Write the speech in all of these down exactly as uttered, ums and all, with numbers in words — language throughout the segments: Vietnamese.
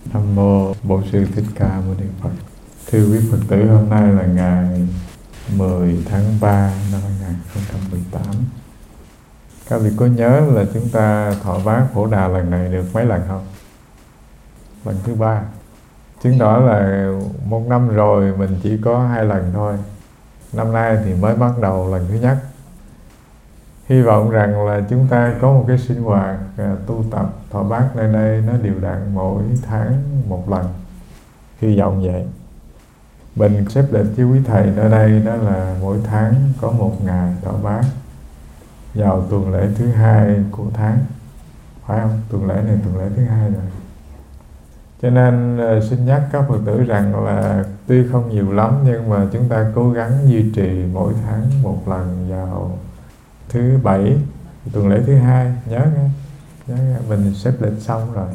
Nam mô Bổn Sư Thích Ca Mâu Ni Phật. Thưa quý Phật tử, hôm nay là ngày mười tháng ba năm hai nghìn không trăm mười tám. Các vị có nhớ là chúng ta thọ bát Phổ Đà lần này được mấy lần không? Lần thứ ba. Chứng tỏ là một năm rồi mình chỉ có hai lần thôi. Năm nay thì mới bắt đầu lần thứ nhất. Hy vọng rằng là chúng ta có một cái sinh hoạt à, tu tập thọ bát nơi đây nó đều đặn mỗi tháng một lần. Hy vọng vậy. Mình xếp định với quý thầy nơi đây đó là mỗi tháng có một ngày thọ bát vào tuần lễ thứ hai của tháng, phải không? Tuần lễ này tuần lễ thứ hai rồi. Cho nên uh, xin nhắc các Phật tử rằng là tuy không nhiều lắm nhưng mà chúng ta cố gắng duy trì mỗi tháng một lần vào thứ bảy tuần lễ thứ hai, nhớ nghe, nhớ nghe. Mình xếp lịch xong rồi.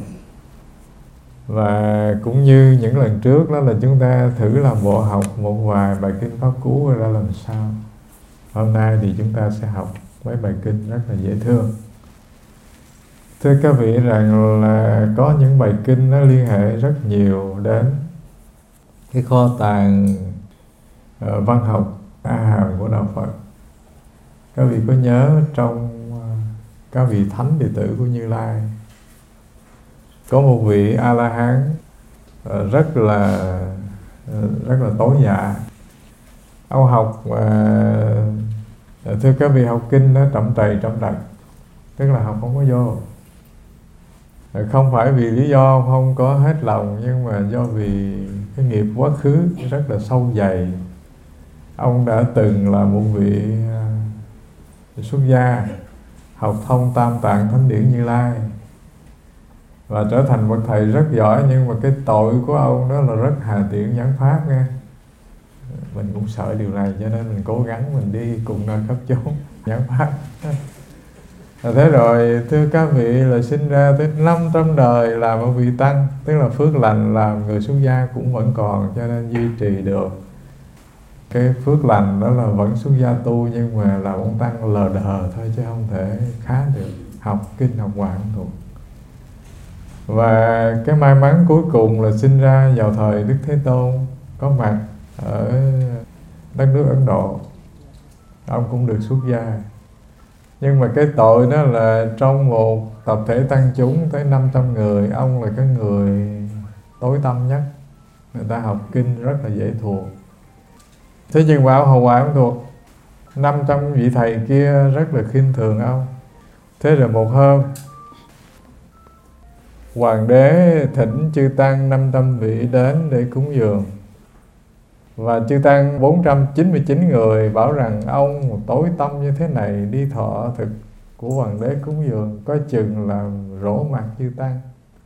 Và cũng như những lần trước đó là chúng ta thử làm bộ học một vài bài kinh Pháp Cú ra làm sao. Hôm nay thì chúng ta sẽ học mấy bài kinh rất là dễ thương. Thưa các vị rằng là có những bài kinh nó liên hệ rất nhiều đến cái kho tàng uh, văn học A Hàm của Đạo Phật. Các vị có nhớ trong uh, các vị thánh đệ tử của Như Lai có một vị A-la-hán uh, rất là uh, rất là tối dạ. Ông học uh, thưa các vị, học kinh nó trậm trầy trậm trật, tức là học không có vô. Không phải vì lý do không có hết lòng, nhưng mà do vì cái nghiệp quá khứ rất là sâu dày. Ông đã từng là một vị uh, xuất gia, học thông Tam Tạng Thánh Điển Như Lai và trở thành một thầy rất giỏi. Nhưng mà cái tội của ông đó là rất hà tiện nhẫn pháp nha. Mình cũng sợ điều này cho nên mình cố gắng mình đi cùng nơi khắp chốn nhẫn pháp. Thế rồi thưa các vị là sinh ra tới năm trăm đời làm một vị tăng, tức là phước lành làm người xuất gia cũng vẫn còn, cho nên duy trì được cái phước lành đó là vẫn xuất gia tu, nhưng mà làm ông tăng lờ đờ thôi chứ không thể khá được, học kinh học hoàng không thuộc. Và cái may mắn cuối cùng là sinh ra vào thời Đức Thế Tôn có mặt ở đất nước Ấn Độ. Ông cũng được xuất gia. Nhưng mà cái tội đó là trong một tập thể tăng chúng tới năm trăm người, ông là cái người tối tâm nhất. Người ta học kinh rất là dễ thuộc. Thế nhưng mà ông học hoài không thuộc. năm trăm vị thầy kia rất là khinh thường ông. Thế rồi một hôm, hoàng đế thỉnh chư tăng năm trăm vị đến để cúng dường. Và chư tăng bốn trăm chín mươi chín người bảo rằng ông một tối tâm như thế này đi thọ thực của hoàng đế cúng dường có chừng làm rỗ mặt chư tăng.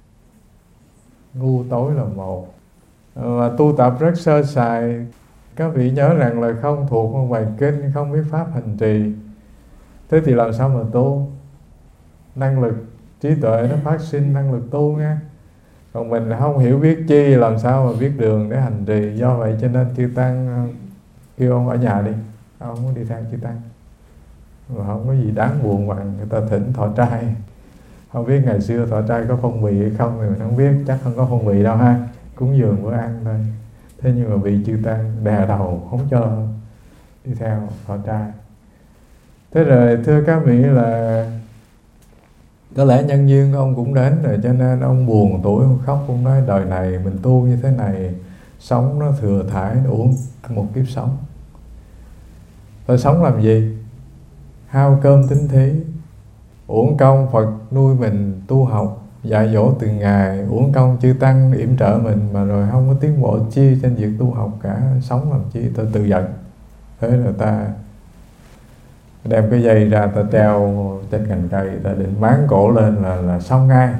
Ngu tối là một. Và tu tập rất sơ sài. Các vị nhớ rằng là không thuộc một bài kinh, không biết pháp hành trì. Thế thì làm sao mà tu? Năng lực trí tuệ nó phát sinh năng lực tu nha. Còn mình không hiểu biết chi, làm sao mà biết đường để hành trì. Do vậy cho nên chư tăng kêu ông ở nhà đi, ông không muốn đi theo chư tăng. Và không có gì đáng buồn bằng người ta thỉnh thọ trai. Không biết ngày xưa thọ trai có phong bì hay không thì mình không biết, chắc không có phong bì đâu ha, cúng dường bữa ăn thôi. Thế nhưng mà vị chư tăng đè đầu không cho đi theo thọ trai. Thế rồi thưa các vị là có lẽ nhân duyên ông cũng đến rồi, cho nên ông buồn tuổi, ông khóc, ông nói đời này mình tu như thế này, sống nó thừa thải, nó uổng một kiếp sống. Tôi sống làm gì? Hao cơm tính thí, uổng công Phật nuôi mình tu học, dạy dỗ từng ngày, uổng công chư tăng yểm trợ mình mà rồi không có tiến bộ chi trên việc tu học cả, sống làm chi? Tôi tự giận. Thế rồi ta đem cái dây ra, ta treo trên cành cây, ta định máng cổ lên là là xong ngay.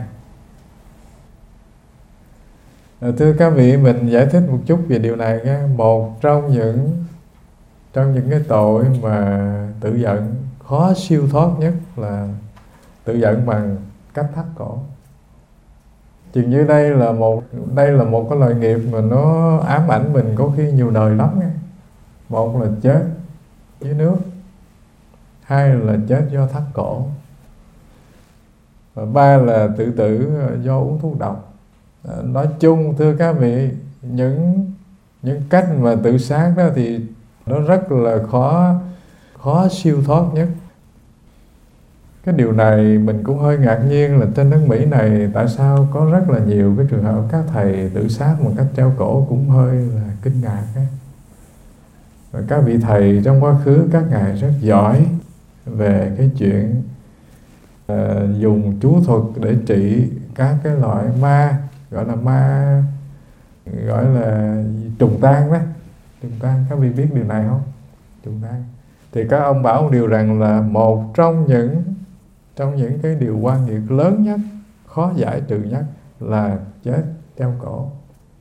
Thưa các vị, mình giải thích một chút về điều này nhé. Một trong những trong những cái tội mà tự giận khó siêu thoát nhất là tự giận bằng cách thắt cổ. Chừng như đây là một đây là một cái loại nghiệp mà nó ám ảnh mình có khi nhiều đời lắm nha. Một là chết dưới nước, hai là chết do thắt cổ, và ba là tự tử do uống thuốc độc. Nói chung thưa các vị, những những cách mà tự sát đó thì nó rất là khó khó siêu thoát nhất. Cái điều này mình cũng hơi ngạc nhiên là trên nước Mỹ này tại sao có rất là nhiều cái trường hợp các thầy tự sát một cách treo cổ, cũng hơi là kinh ngạc ấy. Và các vị thầy trong quá khứ các ngài rất giỏi về cái chuyện uh, dùng chú thuật để trị các cái loại ma, gọi là ma, gọi là trùng tan đó. Trùng tan, các vị biết điều này không? Trùng tan. Thì các ông bảo một điều rằng là một trong những trong những cái điều quan nghiệt lớn nhất, khó giải trừ nhất là chết treo cổ.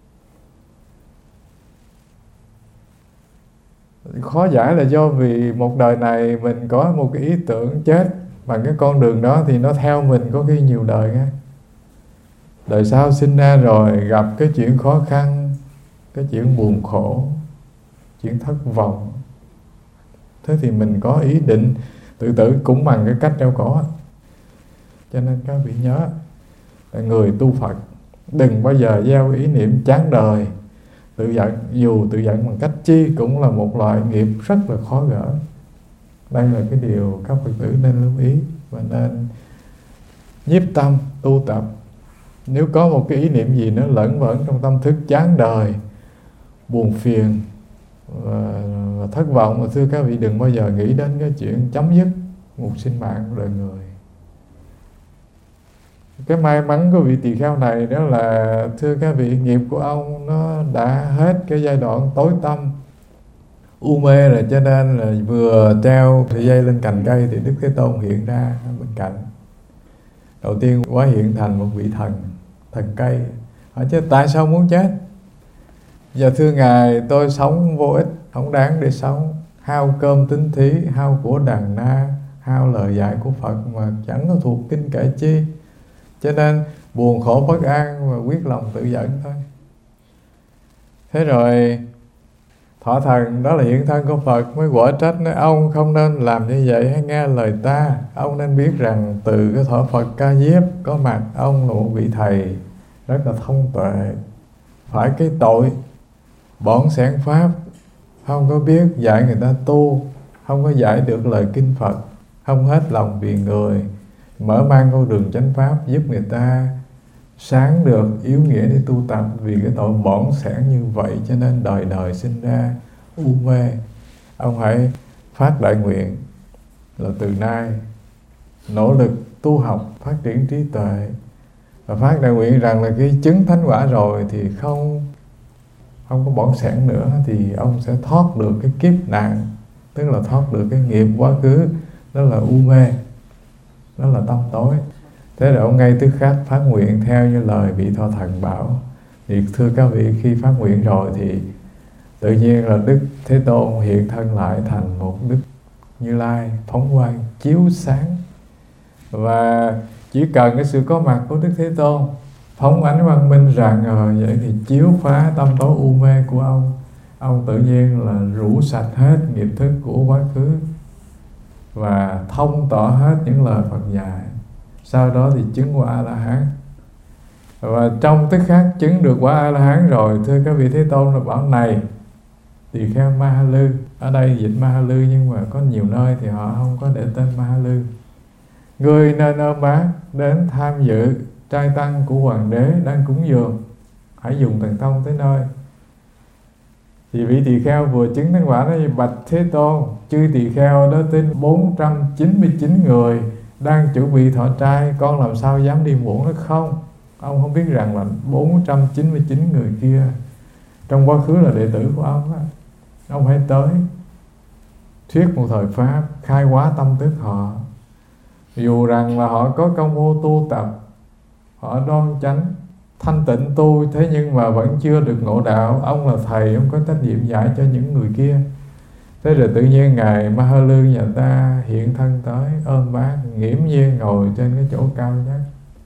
Khó giải là do vì một đời này mình có một cái ý tưởng chết bằng cái con đường đó thì nó theo mình có khi nhiều đời nghe. Đời sau sinh ra rồi gặp cái chuyện khó khăn, cái chuyện buồn khổ, chuyện thất vọng, thế thì mình có ý định tự tử cũng bằng cái cách treo cổ. Cho nên các vị nhớ là người tu Phật đừng bao giờ gieo ý niệm chán đời, tự giận. Dù tự giận bằng cách chi cũng là một loại nghiệp rất là khó gỡ. Đây là cái điều các Phật tử nên lưu ý và nên nhiếp tâm tu tập. Nếu có một cái ý niệm gì nó lẫn vẩn trong tâm thức chán đời, buồn phiền và, và thất vọng, mà thưa các vị đừng bao giờ nghĩ đến cái chuyện chấm dứt một sinh mạng của đời người. Cái may mắn của vị tỳ kheo này đó là thưa các vị, nghiệp của ông nó đã hết cái giai đoạn tối tăm u mê rồi, cho nên là vừa treo sợi dây lên cành cây thì Đức Thế Tôn hiện ra bên cạnh. Đầu tiên quá hiện thành một vị thần, thần cây. Hỏi chứ tại sao muốn chết? Giờ thưa Ngài, tôi sống vô ích, không đáng để sống, hao cơm tín thí, hao của đàn na, hao lời dạy của Phật mà chẳng có thuộc kinh kệ chi, cho nên buồn khổ bất an và quyết lòng tự giận thôi. Thế rồi Thọ Thần, đó là hiện thân của Phật, mới quở trách nói ông không nên làm như vậy, hãy nghe lời ta. Ông nên biết rằng từ cái Thọ Phật Ca Diếp có mặt, ông là một vị thầy rất là thông tuệ, phải cái tội bỏng sẻn pháp, không có biết dạy người ta tu, không có giải được lời kinh Phật, không hết lòng vì người, mở mang con đường chánh pháp giúp người ta sáng được yếu nghĩa để tu tập. Vì cái tội bỏn sẻn như vậy cho nên đời đời sinh ra u mê. Ông hãy phát đại nguyện là từ nay nỗ lực tu học, phát triển trí tuệ, và phát đại nguyện rằng là khi chứng thánh quả rồi thì không không có bỏn sẻn nữa, thì ông sẽ thoát được cái kiếp nạn, tức là thoát được cái nghiệp quá khứ, đó là u mê, đó là tâm tối. Thế rồi ông ngay tức khắc phát nguyện theo như lời vị Thọ Thần bảo. Thì thưa các vị, khi phát nguyện rồi thì tự nhiên là Đức Thế Tôn hiện thân lại thành một Đức Như Lai phóng quang chiếu sáng. Và chỉ cần cái sự có mặt của Đức Thế Tôn phóng ánh quang minh rạng ngời vậy thì chiếu phá tâm tối u mê của ông. Ông tự nhiên là rũ sạch hết nghiệp thức của quá khứ và thông tỏ hết những lời Phật dạy. Sau đó thì chứng quả A-la-hán. Và trong tức khắc chứng được quả A-la-hán rồi, thưa các vị, Thế Tôn là bảo này tỳ kheo Ma-ha-lư. Ở đây dịch Ma-ha-lư nhưng mà có nhiều nơi thì họ không có để tên Ma-ha-lư. Ngươi nên ôm bát đến tham dự trai tăng của hoàng đế đang cúng dường, hãy dùng thần thông tới nơi. Thì vị tỳ kheo vừa chứng thánh quả nói: bạch Thế Tôn, chư tỳ kheo đó tên bốn trăm chín mươi chín người đang chuẩn bị thọ trai, con làm sao dám đi muộn nó không? Ông không biết rằng là bốn trăm chín mươi chín người kia trong quá khứ là đệ tử của ông đó. Ông hãy tới thuyết một thời pháp, khai hóa tâm thức họ. Dù rằng là họ có công phu tu tập, họ đoan chánh thanh tịnh tu, thế nhưng mà vẫn chưa được ngộ đạo. Ông là thầy, ông có trách nhiệm dạy cho những người kia. Thế rồi tự nhiên Ngài Ma-ha-lư nhà ta hiện thân tới, ôm bát, nghiễm nhiên ngồi trên cái chỗ cao nhất.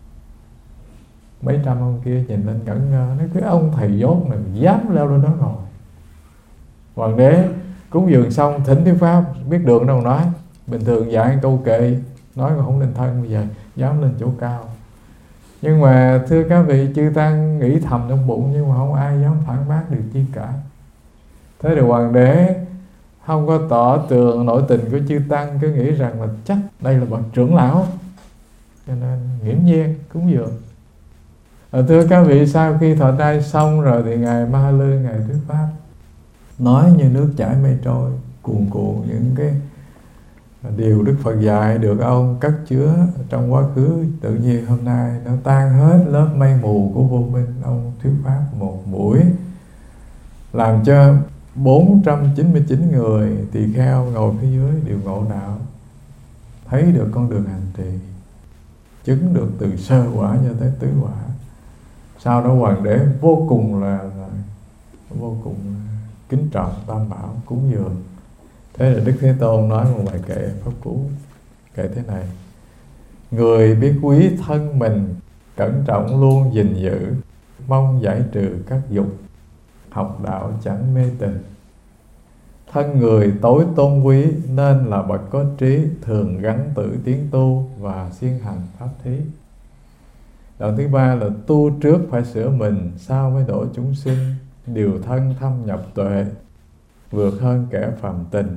Mấy trăm ông kia nhìn lên ngẩn ngơ, nói cái ông thầy dốt này dám leo lên đó ngồi. Hoàng đế cúng dường xong thỉnh thuyết pháp, biết đường đâu nói. Bình thường dạy câu kệ nói mà không nên thân, bây giờ dám lên chỗ cao. Nhưng mà thưa các vị, chư tăng nghĩ thầm trong bụng nhưng mà không ai dám phản bác được chi cả. Thế thì hoàng đế không có tỏ tường nội tình của chư tăng, cứ nghĩ rằng là chắc đây là bậc trưởng lão, cho nên nghiễm nhiên cúng dường. À, thưa các vị, sau khi thọ trai xong rồi thì ngài Ma Lư, ngài thuyết pháp, nói như nước chảy mây trôi, cuồn cuộn những cái điều Đức Phật dạy được ông cất chứa trong quá khứ. Tự nhiên hôm nay nó tan hết lớp mây mù của vô minh. Ông thuyết pháp một buổi làm cho bốn trăm chín mươi chín người tỳ kheo ngồi phía dưới đều ngộ đạo, thấy được con đường hành trì, chứng được từ sơ quả cho tới tứ quả. Sau đó hoàng đế vô cùng là, là vô cùng kính trọng Tam Bảo, cúng dường. Thế là Đức Thế Tôn nói một bài kệ pháp cú, kệ thế này: người biết quý thân mình, cẩn trọng luôn gìn giữ, mong giải trừ các dục, học đạo chẳng mê tình. Thân người tối tôn quý, nên là bậc có trí, thường gắng tự tiến tu và siêng hành pháp thí. Đoạn thứ ba là tu trước phải sửa mình, sau mới độ chúng sinh, điều thân thâm nhập tuệ, vượt hơn kẻ phàm tình.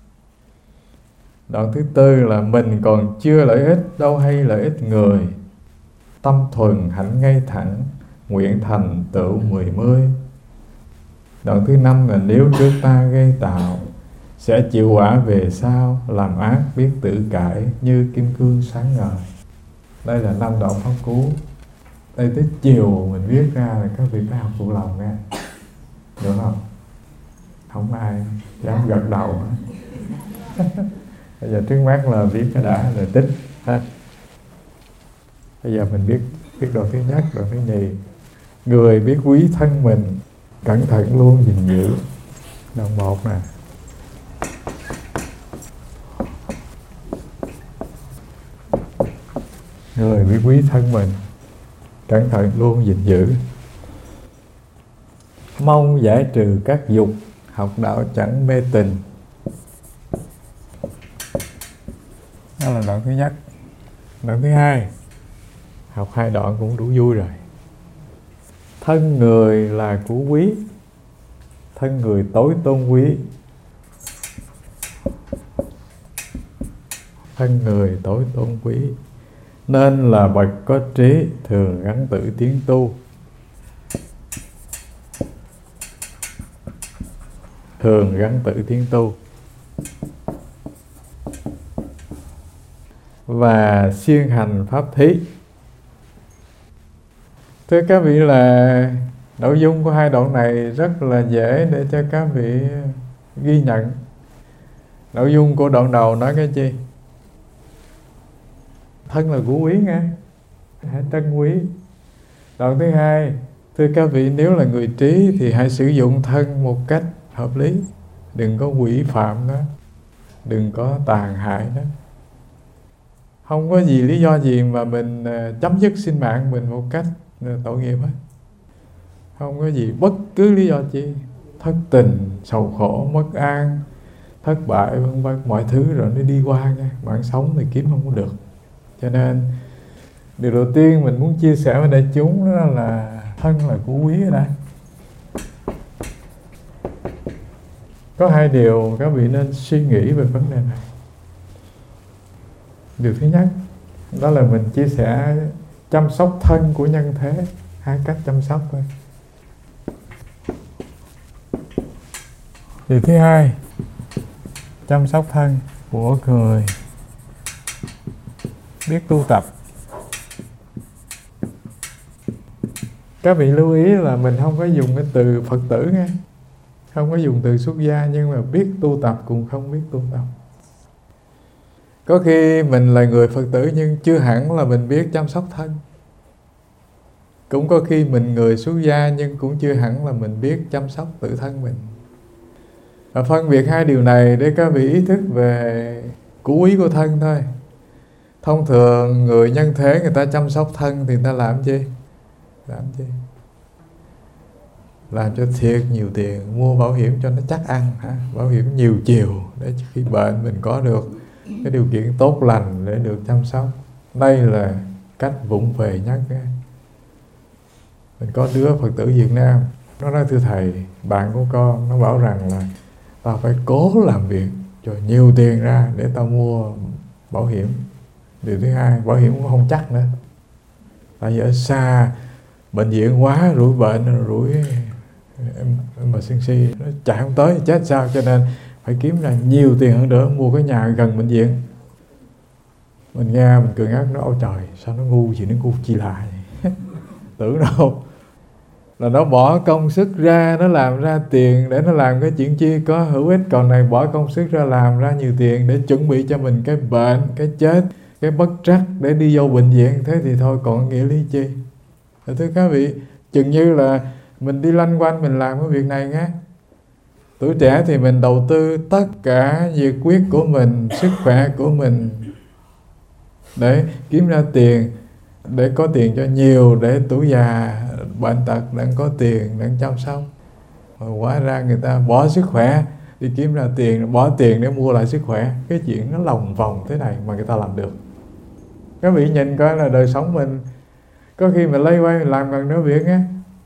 Đoạn thứ tư là mình còn chưa lợi ích, đâu hay lợi ích người, tâm thuần hạnh ngay thẳng, nguyện thành tựu mười mươi. Đoạn thứ năm là nếu trước ta gây tạo, sẽ chịu quả về sau, làm ác biết tự cải, như kim cương sáng ngời. Đây là năm đoạn pháp cú. Đây tới chiều mình viết ra là các vị phải học phụ lòng nghe, được không? Không ai dám gật đầu. Bây giờ trước mắt là viết cái đã rồi tích ha. Bây giờ mình biết biết đoạn thứ nhất, đoạn thứ nhì. Người biết quý thân mình, cẩn thận luôn gìn giữ. Đoạn một nè. Người biết quý thân mình, cẩn thận luôn gìn giữ, mong giải trừ các dục, học đạo chẳng mê tình. Đó là đoạn thứ nhất. Đoạn thứ hai, học hai đoạn cũng đủ vui rồi. Thân người là của quý, thân người tối tôn quý. Thân người tối tôn quý, nên là bậc có trí, thường gắng tự tiến tu. Thường gắng tự tiến tu và siêng hành pháp thí. Thưa các vị, là nội dung của hai đoạn này rất là dễ để cho các vị ghi nhận. Nội dung của đoạn đầu nói cái chi? Thân là của quý nghe, hãy trân quý. Đoạn thứ hai, thưa các vị, nếu là người trí thì hãy sử dụng thân một cách hợp lý, đừng có quỷ phạm nó, đừng có tàn hại nó. Không có gì lý do gì mà mình chấm dứt sinh mạng mình một cách tội nghiệp hết. Không có gì bất cứ lý do chi, thất tình, sầu khổ, mất an, thất bại vân vân, mọi thứ rồi nó đi qua nha. Bạn sống thì kiếm không có được. Cho nên điều đầu tiên mình muốn chia sẻ với đại chúng đó là thân là của quý ở đây. Có hai điều các vị nên suy nghĩ về vấn đề này. Điều thứ nhất, đó là mình chia sẻ chăm sóc thân của nhân thế. Hai cách chăm sóc thôi. Điều thứ hai, chăm sóc thân của người biết tu tập. Các vị lưu ý là mình không có dùng cái từ Phật tử nghe, không có dùng từ xuất gia, nhưng mà biết tu tập cùng không biết tu tập. Có khi mình là người Phật tử nhưng chưa hẳn là mình biết chăm sóc thân. Cũng có khi mình người xuất gia nhưng cũng chưa hẳn là mình biết chăm sóc tự thân mình. Và phân biệt hai điều này để các vị ý thức về củ quý của thân thôi. Thông thường người nhân thế người ta chăm sóc thân thì người ta làm chi? Làm chi? Làm cho thiệt nhiều tiền, mua bảo hiểm cho nó chắc ăn, hả? Bảo hiểm nhiều chiều để khi bệnh mình có được cái điều kiện tốt lành để được chăm sóc. Đây là cách vụng về nhất. Mình có đứa Phật tử Việt Nam, nó nói thưa thầy, bạn của con nó bảo rằng là tao phải cố làm việc cho nhiều tiền ra để tao mua bảo hiểm. Điều thứ hai, bảo hiểm cũng không chắc nữa, tại vì ở xa bệnh viện quá, rủi bệnh, rủi em, em mà sân si nó chạy không tới chết sao, cho nên phải kiếm ra nhiều tiền hơn nữa mua cái nhà gần bệnh viện. Mình nghe mình cười ngắt, nó ôi trời sao nó ngu gì, nó ngu chi lại tưởng đâu là nó bỏ công sức ra, nó làm ra tiền để nó làm cái chuyện chi có hữu ích, còn này bỏ công sức ra làm ra nhiều tiền để chuẩn bị cho mình cái bệnh, cái chết, cái bất trắc để đi vô bệnh viện. Thế thì thôi còn nghĩa lý chi. Thưa các vị, chừng như là mình đi lanh quanh mình làm cái việc này nhé. Tuổi trẻ thì mình đầu tư tất cả nhiệt quyết của mình, sức khỏe của mình để kiếm ra tiền, để có tiền cho nhiều, để tuổi già bệnh tật đang có tiền đang chăm sóc. Mà hóa ra người ta bỏ sức khỏe đi kiếm ra tiền, bỏ tiền để mua lại sức khỏe. Cái chuyện nó lòng vòng thế này mà người ta làm được. Các vị nhìn coi là đời sống mình có khi mình lây quay mình làm gần nữa việc á.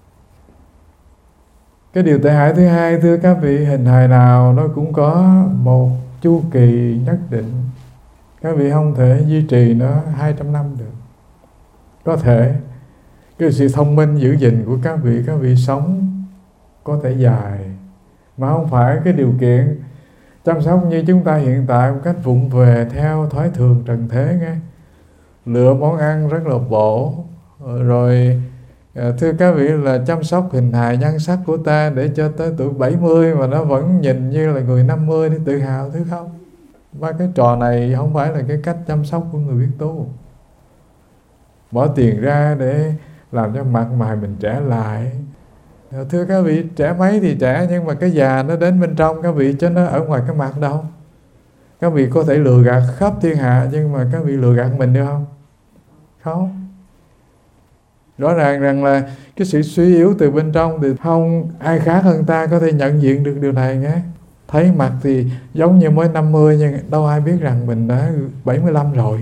Cái điều tệ hại thứ hai, thưa các vị, hình hài nào nó cũng có một chu kỳ nhất định. Các vị không thể duy trì nó hai trăm năm được. Có thể cái sự thông minh giữ gìn của các vị, các vị sống có thể dài, mà không phải cái điều kiện chăm sóc như chúng ta hiện tại một cách vụng về theo thói thường trần thế nghe. Lựa món ăn rất là bổ, rồi thưa các vị là chăm sóc hình hài nhan sắc của ta để cho tới tuổi bảy mươi mà nó vẫn nhìn như là người năm mươi để tự hào, thứ không. Và cái trò này không phải là cái cách chăm sóc của người biết tu. Bỏ tiền ra để làm cho mặt mày mình trẻ lại. Thưa các vị, trẻ mấy thì trẻ, nhưng mà cái già nó đến bên trong các vị, chứ nó ở ngoài cái mặt đâu. Các vị có thể lừa gạt khắp thiên hạ, nhưng mà các vị lừa gạt mình được không? Không. Rõ ràng rằng là cái sự suy yếu từ bên trong thì không ai khác hơn ta có thể nhận diện được điều này nhé. Thấy mặt thì giống như mới năm mươi, nhưng đâu ai biết rằng mình đã bảy mươi lăm rồi.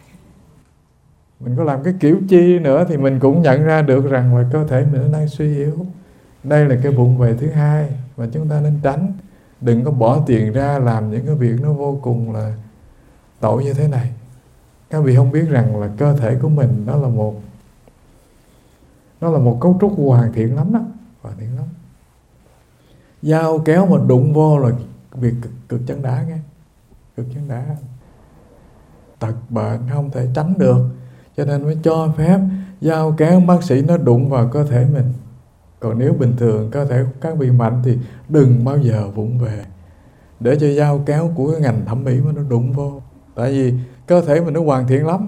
Mình có làm cái kiểu chi nữa thì mình cũng nhận ra được rằng là cơ thể mình đang suy yếu. Đây là cái vụng về thứ hai mà chúng ta nên tránh. Đừng có bỏ tiền ra làm những cái việc nó vô cùng là tội như thế này. Các vị không biết rằng là cơ thể của mình đó là một nó là một cấu trúc hoàn thiện lắm đó, hoàn thiện lắm. Dao kéo mà đụng vô là việc cực, cực chân đá nghe, cực chân đá. Tật bệnh không thể tránh được, cho nên mới cho phép dao kéo bác sĩ nó đụng vào cơ thể mình. Còn nếu bình thường cơ thể các vị mạnh thì đừng bao giờ vụng về để cho dao kéo của cái ngành thẩm mỹ mà nó đụng vô. Tại vì cơ thể mình nó hoàn thiện lắm.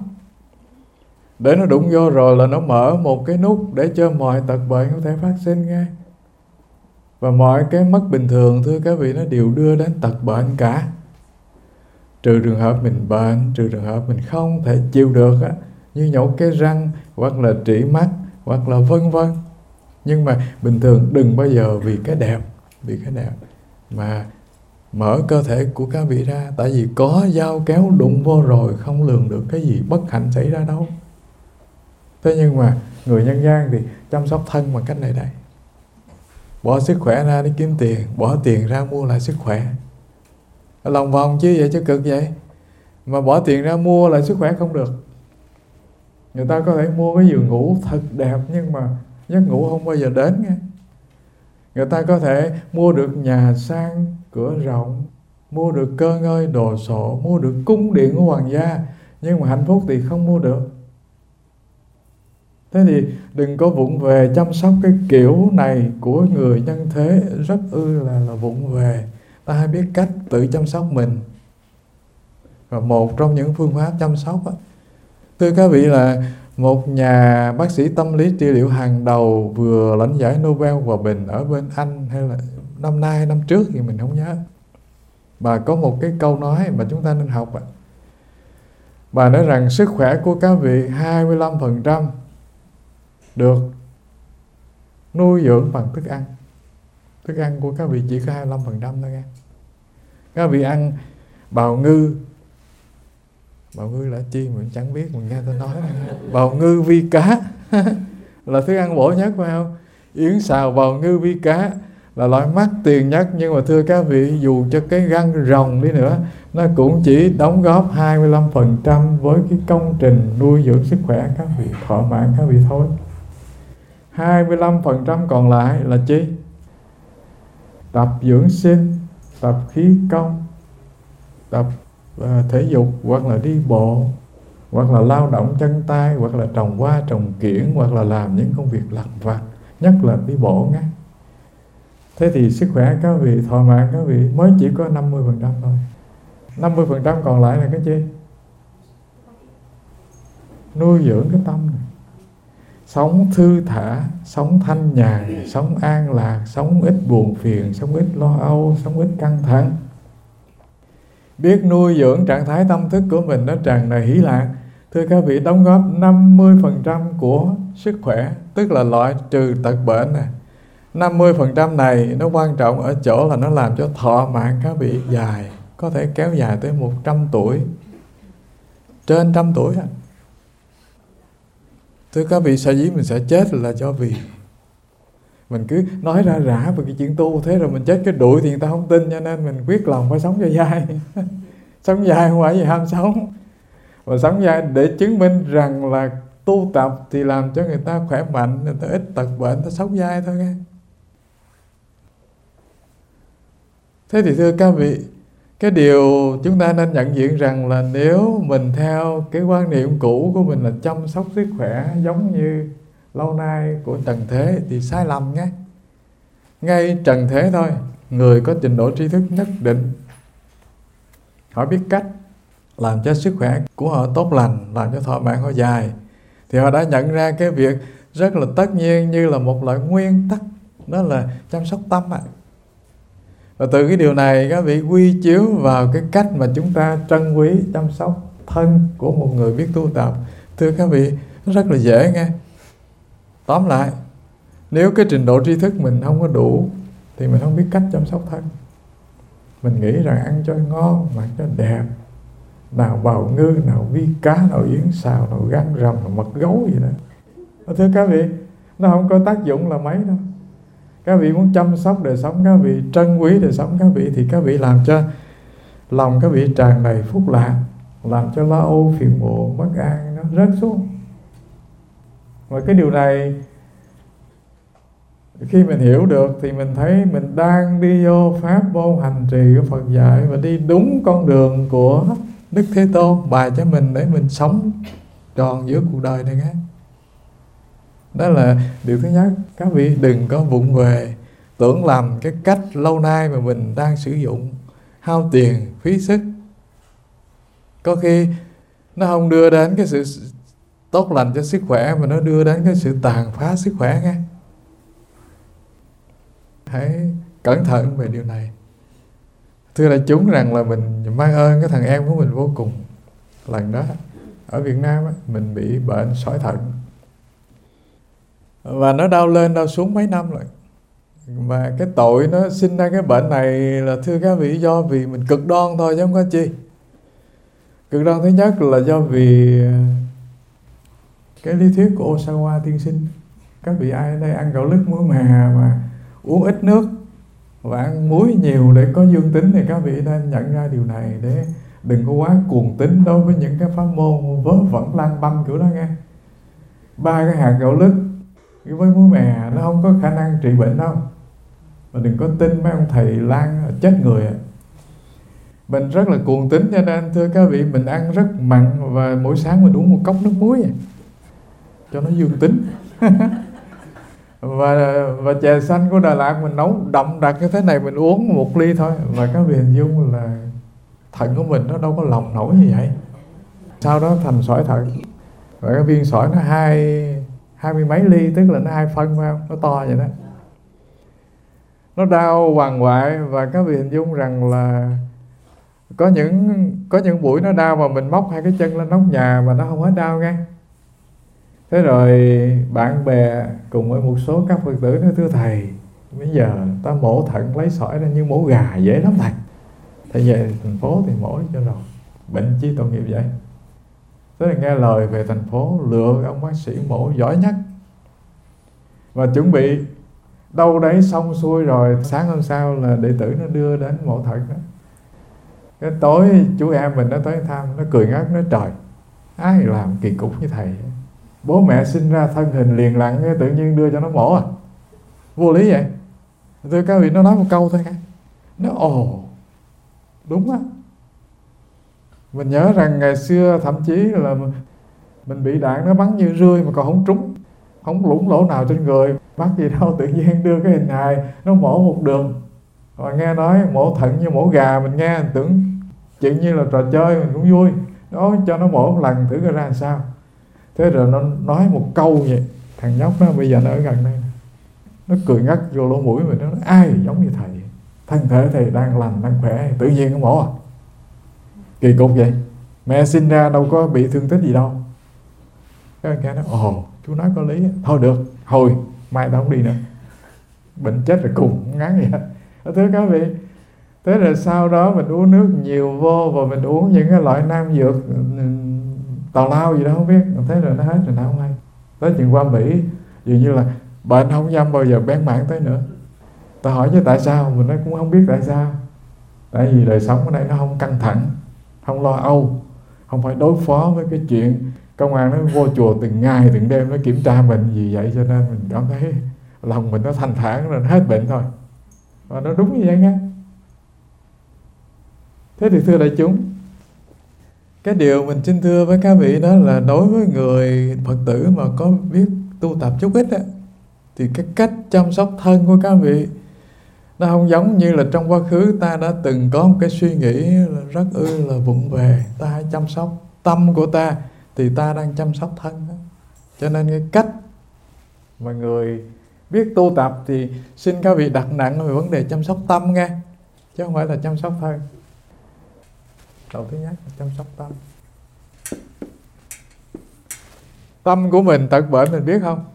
Để nó đụng vô rồi là nó mở một cái nút để cho mọi tật bệnh có thể phát sinh ngay. Và mọi cái mất bình thường, thưa các vị, nó đều đưa đến tật bệnh cả. Trừ trường hợp mình bệnh, trừ trường hợp mình không thể chịu được á, như nhổ cái răng, hoặc là trĩ mắt, hoặc là vân vân. Nhưng mà bình thường đừng bao giờ vì cái đẹp, vì cái đẹp mà mở cơ thể của các vị ra. Tại vì có dao kéo đụng vô rồi, không lường được cái gì bất hạnh xảy ra đâu. Thế nhưng mà người nhân gian thì chăm sóc thân bằng cách này đây. Bỏ sức khỏe ra để kiếm tiền, bỏ tiền ra mua lại sức khỏe. Lòng vòng chứ vậy, chứ cực vậy. Mà bỏ tiền ra mua lại sức khỏe không được. Người ta có thể mua cái giường ngủ thật đẹp, nhưng mà giấc ngủ không bao giờ đến nghe. Người ta có thể mua được nhà sang, cửa rộng, mua được cơ ngơi đồ sộ, mua được cung điện của hoàng gia, nhưng mà hạnh phúc thì không mua được. Thế thì đừng có vụng về chăm sóc cái kiểu này của người nhân thế, rất ư là, là vụng về. Ta hãy biết cách tự chăm sóc mình. Và một trong những phương pháp chăm sóc đó, thưa các vị, là một nhà bác sĩ tâm lý trị liệu hàng đầu vừa lãnh giải Nobel Hòa Bình ở bên Anh, hay là năm nay hay năm trước thì mình không nhớ. Bà có một cái câu nói mà chúng ta nên học. Bà nói rằng sức khỏe của các vị hai mươi lăm phần trăm được nuôi dưỡng bằng thức ăn. Thức ăn của các vị chỉ có hai mươi lăm phần trăm thôi nghe. Các vị ăn bào ngư, Bào ngư là chi mình chẳng biết, mình nghe tôi nói. Bào ngư vi cá là thức ăn bổ nhất, phải không? Yến xào bào ngư vi cá là loại mắc tiền nhất. Nhưng mà thưa các vị, dù cho cái găng rồng đi nữa, nó cũng chỉ đóng góp hai mươi lăm phần trăm với cái công trình nuôi dưỡng sức khỏe các vị, thọ mạng các vị thôi. Hai mươi lăm phần trăm còn lại là chi? Tập dưỡng sinh, tập khí công, tập uh, thể dục, hoặc là đi bộ, hoặc là lao động chân tay, hoặc là trồng hoa trồng kiển, hoặc là làm những công việc lặt vặt, nhất là đi bộ nghe. Thế thì sức khỏe các vị, thọ mạng các vị mới chỉ có năm mươi phần trăm thôi. năm mươi phần trăm còn lại là cái gì? Nuôi dưỡng cái tâm này. Sống thư thả, sống thanh nhàn, sống an lạc, sống ít buồn phiền, sống ít lo âu, sống ít căng thẳng. Biết nuôi dưỡng trạng thái tâm thức của mình nó tràn đầy hỷ lạc. Thưa các vị, đóng góp năm mươi phần trăm của sức khỏe, tức là loại trừ tật bệnh này. năm mươi phần trăm này nó quan trọng ở chỗ là nó làm cho thọ mạng các vị dài, có thể kéo dài tới một trăm tuổi, trên trăm tuổi. Thưa các vị, sở dĩ mình sẽ chết là do vì mình cứ nói ra rã về cái chuyện tu, thế rồi mình chết cái đuổi thì người ta không tin, cho nên mình quyết lòng phải sống cho dai. Sống dai không phải gì ham sống, và sống dai để chứng minh rằng là tu tập thì làm cho người ta khỏe mạnh, người ta ít tật bệnh, ta sống dai thôi nghe. Thế thì thưa các vị, cái điều chúng ta nên nhận diện rằng là nếu mình theo cái quan niệm cũ của mình là chăm sóc sức khỏe giống như lâu nay của trần thế thì sai lầm nhé. Ngay trần thế thôi, người có trình độ tri thức nhất định, họ biết cách làm cho sức khỏe của họ tốt lành, làm cho thọ mạng họ dài, thì họ đã nhận ra cái việc rất là tất nhiên như là một loại nguyên tắc, đó là chăm sóc tâm ạ. Và từ cái điều này các vị quy chiếu vào cái cách mà chúng ta trân quý chăm sóc thân của một người biết tu tập. Thưa các vị, nó rất là dễ nghe. Tóm lại, nếu cái trình độ tri thức mình không có đủ thì mình không biết cách chăm sóc thân. Mình nghĩ rằng ăn cho ngon, mặc cho đẹp, nào bào ngư, nào vi cá, nào yến xào, nào gan rồng, nào mật gấu gì đó. Thưa các vị, nó không có tác dụng là mấy đâu. Các vị muốn chăm sóc đời sống các vị, trân quý đời sống các vị, thì các vị làm cho lòng các vị tràn đầy phúc lạc, làm cho lo âu phiền muộn bất an nó rớt xuống. Và cái điều này khi mình hiểu được thì mình thấy mình đang đi vô pháp môn hành trì của Phật dạy, và đi đúng con đường của Đức Thế Tôn bài cho mình để mình sống tròn giữa cuộc đời này nghe. Đó là điều thứ nhất. Các vị đừng có vụng về tưởng lầm cái cách lâu nay mà mình đang sử dụng, hao tiền, phí sức. Có khi nó không đưa đến cái sự tốt lành cho sức khỏe, mà nó đưa đến cái sự tàn phá sức khỏe nghe. Hãy cẩn thận về điều này. Thưa đại chúng rằng là mình mang ơn cái thằng em của mình vô cùng. Lần đó ở Việt Nam mình bị bệnh sỏi thận, và nó đau lên đau xuống mấy năm rồi. Và cái tội nó sinh ra cái bệnh này là thưa các vị do vì mình cực đoan thôi chứ không có chi. Cực đoan thứ nhất là do vì cái lý thuyết của Osawa tiên sinh. Các vị ai ở đây ăn gạo lứt muối mè mà uống ít nước và ăn muối nhiều để có dương tính thì các vị nên nhận ra điều này, để đừng có quá cuồng tín đối với những cái pháp môn vớ vẩn lang băm kiểu đó nghe. Ba cái hạt gạo lứt với muối mè nó không có khả năng trị bệnh đâu. Mà đừng có tin mấy ông thầy lang chết người. Mình rất là cuồng tín, cho nên thưa các vị, mình ăn rất mặn và mỗi sáng mình uống một cốc nước muối cho nó dương tính. và và chè xanh của Đà Lạt mình nấu đậm đặc như thế này, mình uống một ly thôi, và các vị hình dung là thận của mình nó đâu có lòng nổi như vậy. Sau đó thành sỏi thận, và cái viên sỏi nó hai hai mươi mấy ly, tức là nó hai phân phải không? Nó to vậy đó. Nó đau hoàng hoại, và các vị hình dung rằng là có những có những buổi nó đau mà mình móc hai cái chân lên nóc nhà mà nó không hết đau nghe. Thế rồi bạn bè cùng với một số các Phật tử nói: thưa thầy, bây giờ ta mổ thận lấy sỏi ra như mổ gà dễ lắm thầy. Thầy về thành phố thì mổ cho rồi, bệnh chi tội nghiệp vậy. Thế là nghe lời về thành phố, lựa ông bác sĩ mổ giỏi nhất, và chuẩn bị đâu đấy xong xuôi rồi. Sáng hôm sau là đệ tử nó đưa đến mổ thận đó. Cái tối chú em mình nó tới thăm, nó cười ngất, nói trời, ai làm kỳ cục như thầy, bố mẹ sinh ra thân hình liền lặng, tự nhiên đưa cho nó mổ à, vô lý vậy. Thưa các vị, nó nói một câu thôi nghe, nó ồ đúng á. Mình nhớ rằng ngày xưa thậm chí là mình bị đạn nó bắn như rươi mà còn không trúng, không lủng lỗ nào trên người, bắt gì đâu, tự nhiên đưa cái hình hài nó mổ một đường. Rồi nghe nói mổ thận như mổ gà, mình nghe mình tưởng chuyện như là trò chơi, mình cũng vui đó, cho nó mổ một lần thử coi ra làm sao. Thế rồi nó nói một câu vậy, thằng nhóc nó bây giờ nó ở gần đây, nó cười ngất vô lỗ mũi mình, nó nói ai giống như thầy, thân thể thầy đang lành đang khỏe, tự nhiên nó mổ à, kỳ cục vậy, mẹ sinh ra đâu có bị thương tích gì đâu. Cái nghe nói ồ, chú nói có lý, thôi được, hồi mai tao không đi nữa, bệnh chết rồi cùng, ngán vậy. Thưa các vị, thế rồi sau đó mình uống nước nhiều vô, và mình uống những cái loại nam dược tào lao gì đó không biết, thế rồi nó hết rồi nào không hay. Tới chuyện qua Mỹ, dường như là bệnh không dám bao giờ bén mảng tới nữa. Ta hỏi chứ tại sao, mình nói cũng không biết tại sao. Tại vì đời sống ở đây nó không căng thẳng, không lo âu, không phải đối phó với cái chuyện công an nó vô chùa từng ngày từng đêm nó kiểm tra mình gì vậy, cho nên mình cảm thấy lòng mình nó thanh thản rồi, nó hết bệnh thôi. Và nó đúng như vậy nghe. Thế thì thưa đại chúng, cái điều mình xin thưa với các vị đó là đối với người Phật tử mà có biết tu tập chút ít á, thì cái cách chăm sóc thân của các vị nó không giống như là trong quá khứ ta đã từng có một cái suy nghĩ là rất ư là vụng về, ta hãy chăm sóc tâm của ta, thì ta đang chăm sóc thân đó. Cho nên cái cách mà người biết tu tập thì xin các vị đặt nặng về vấn đề chăm sóc tâm nghe, chứ không phải là chăm sóc thân. Đầu thứ nhất là chăm sóc tâm. Tâm của mình tật bệnh mình biết không?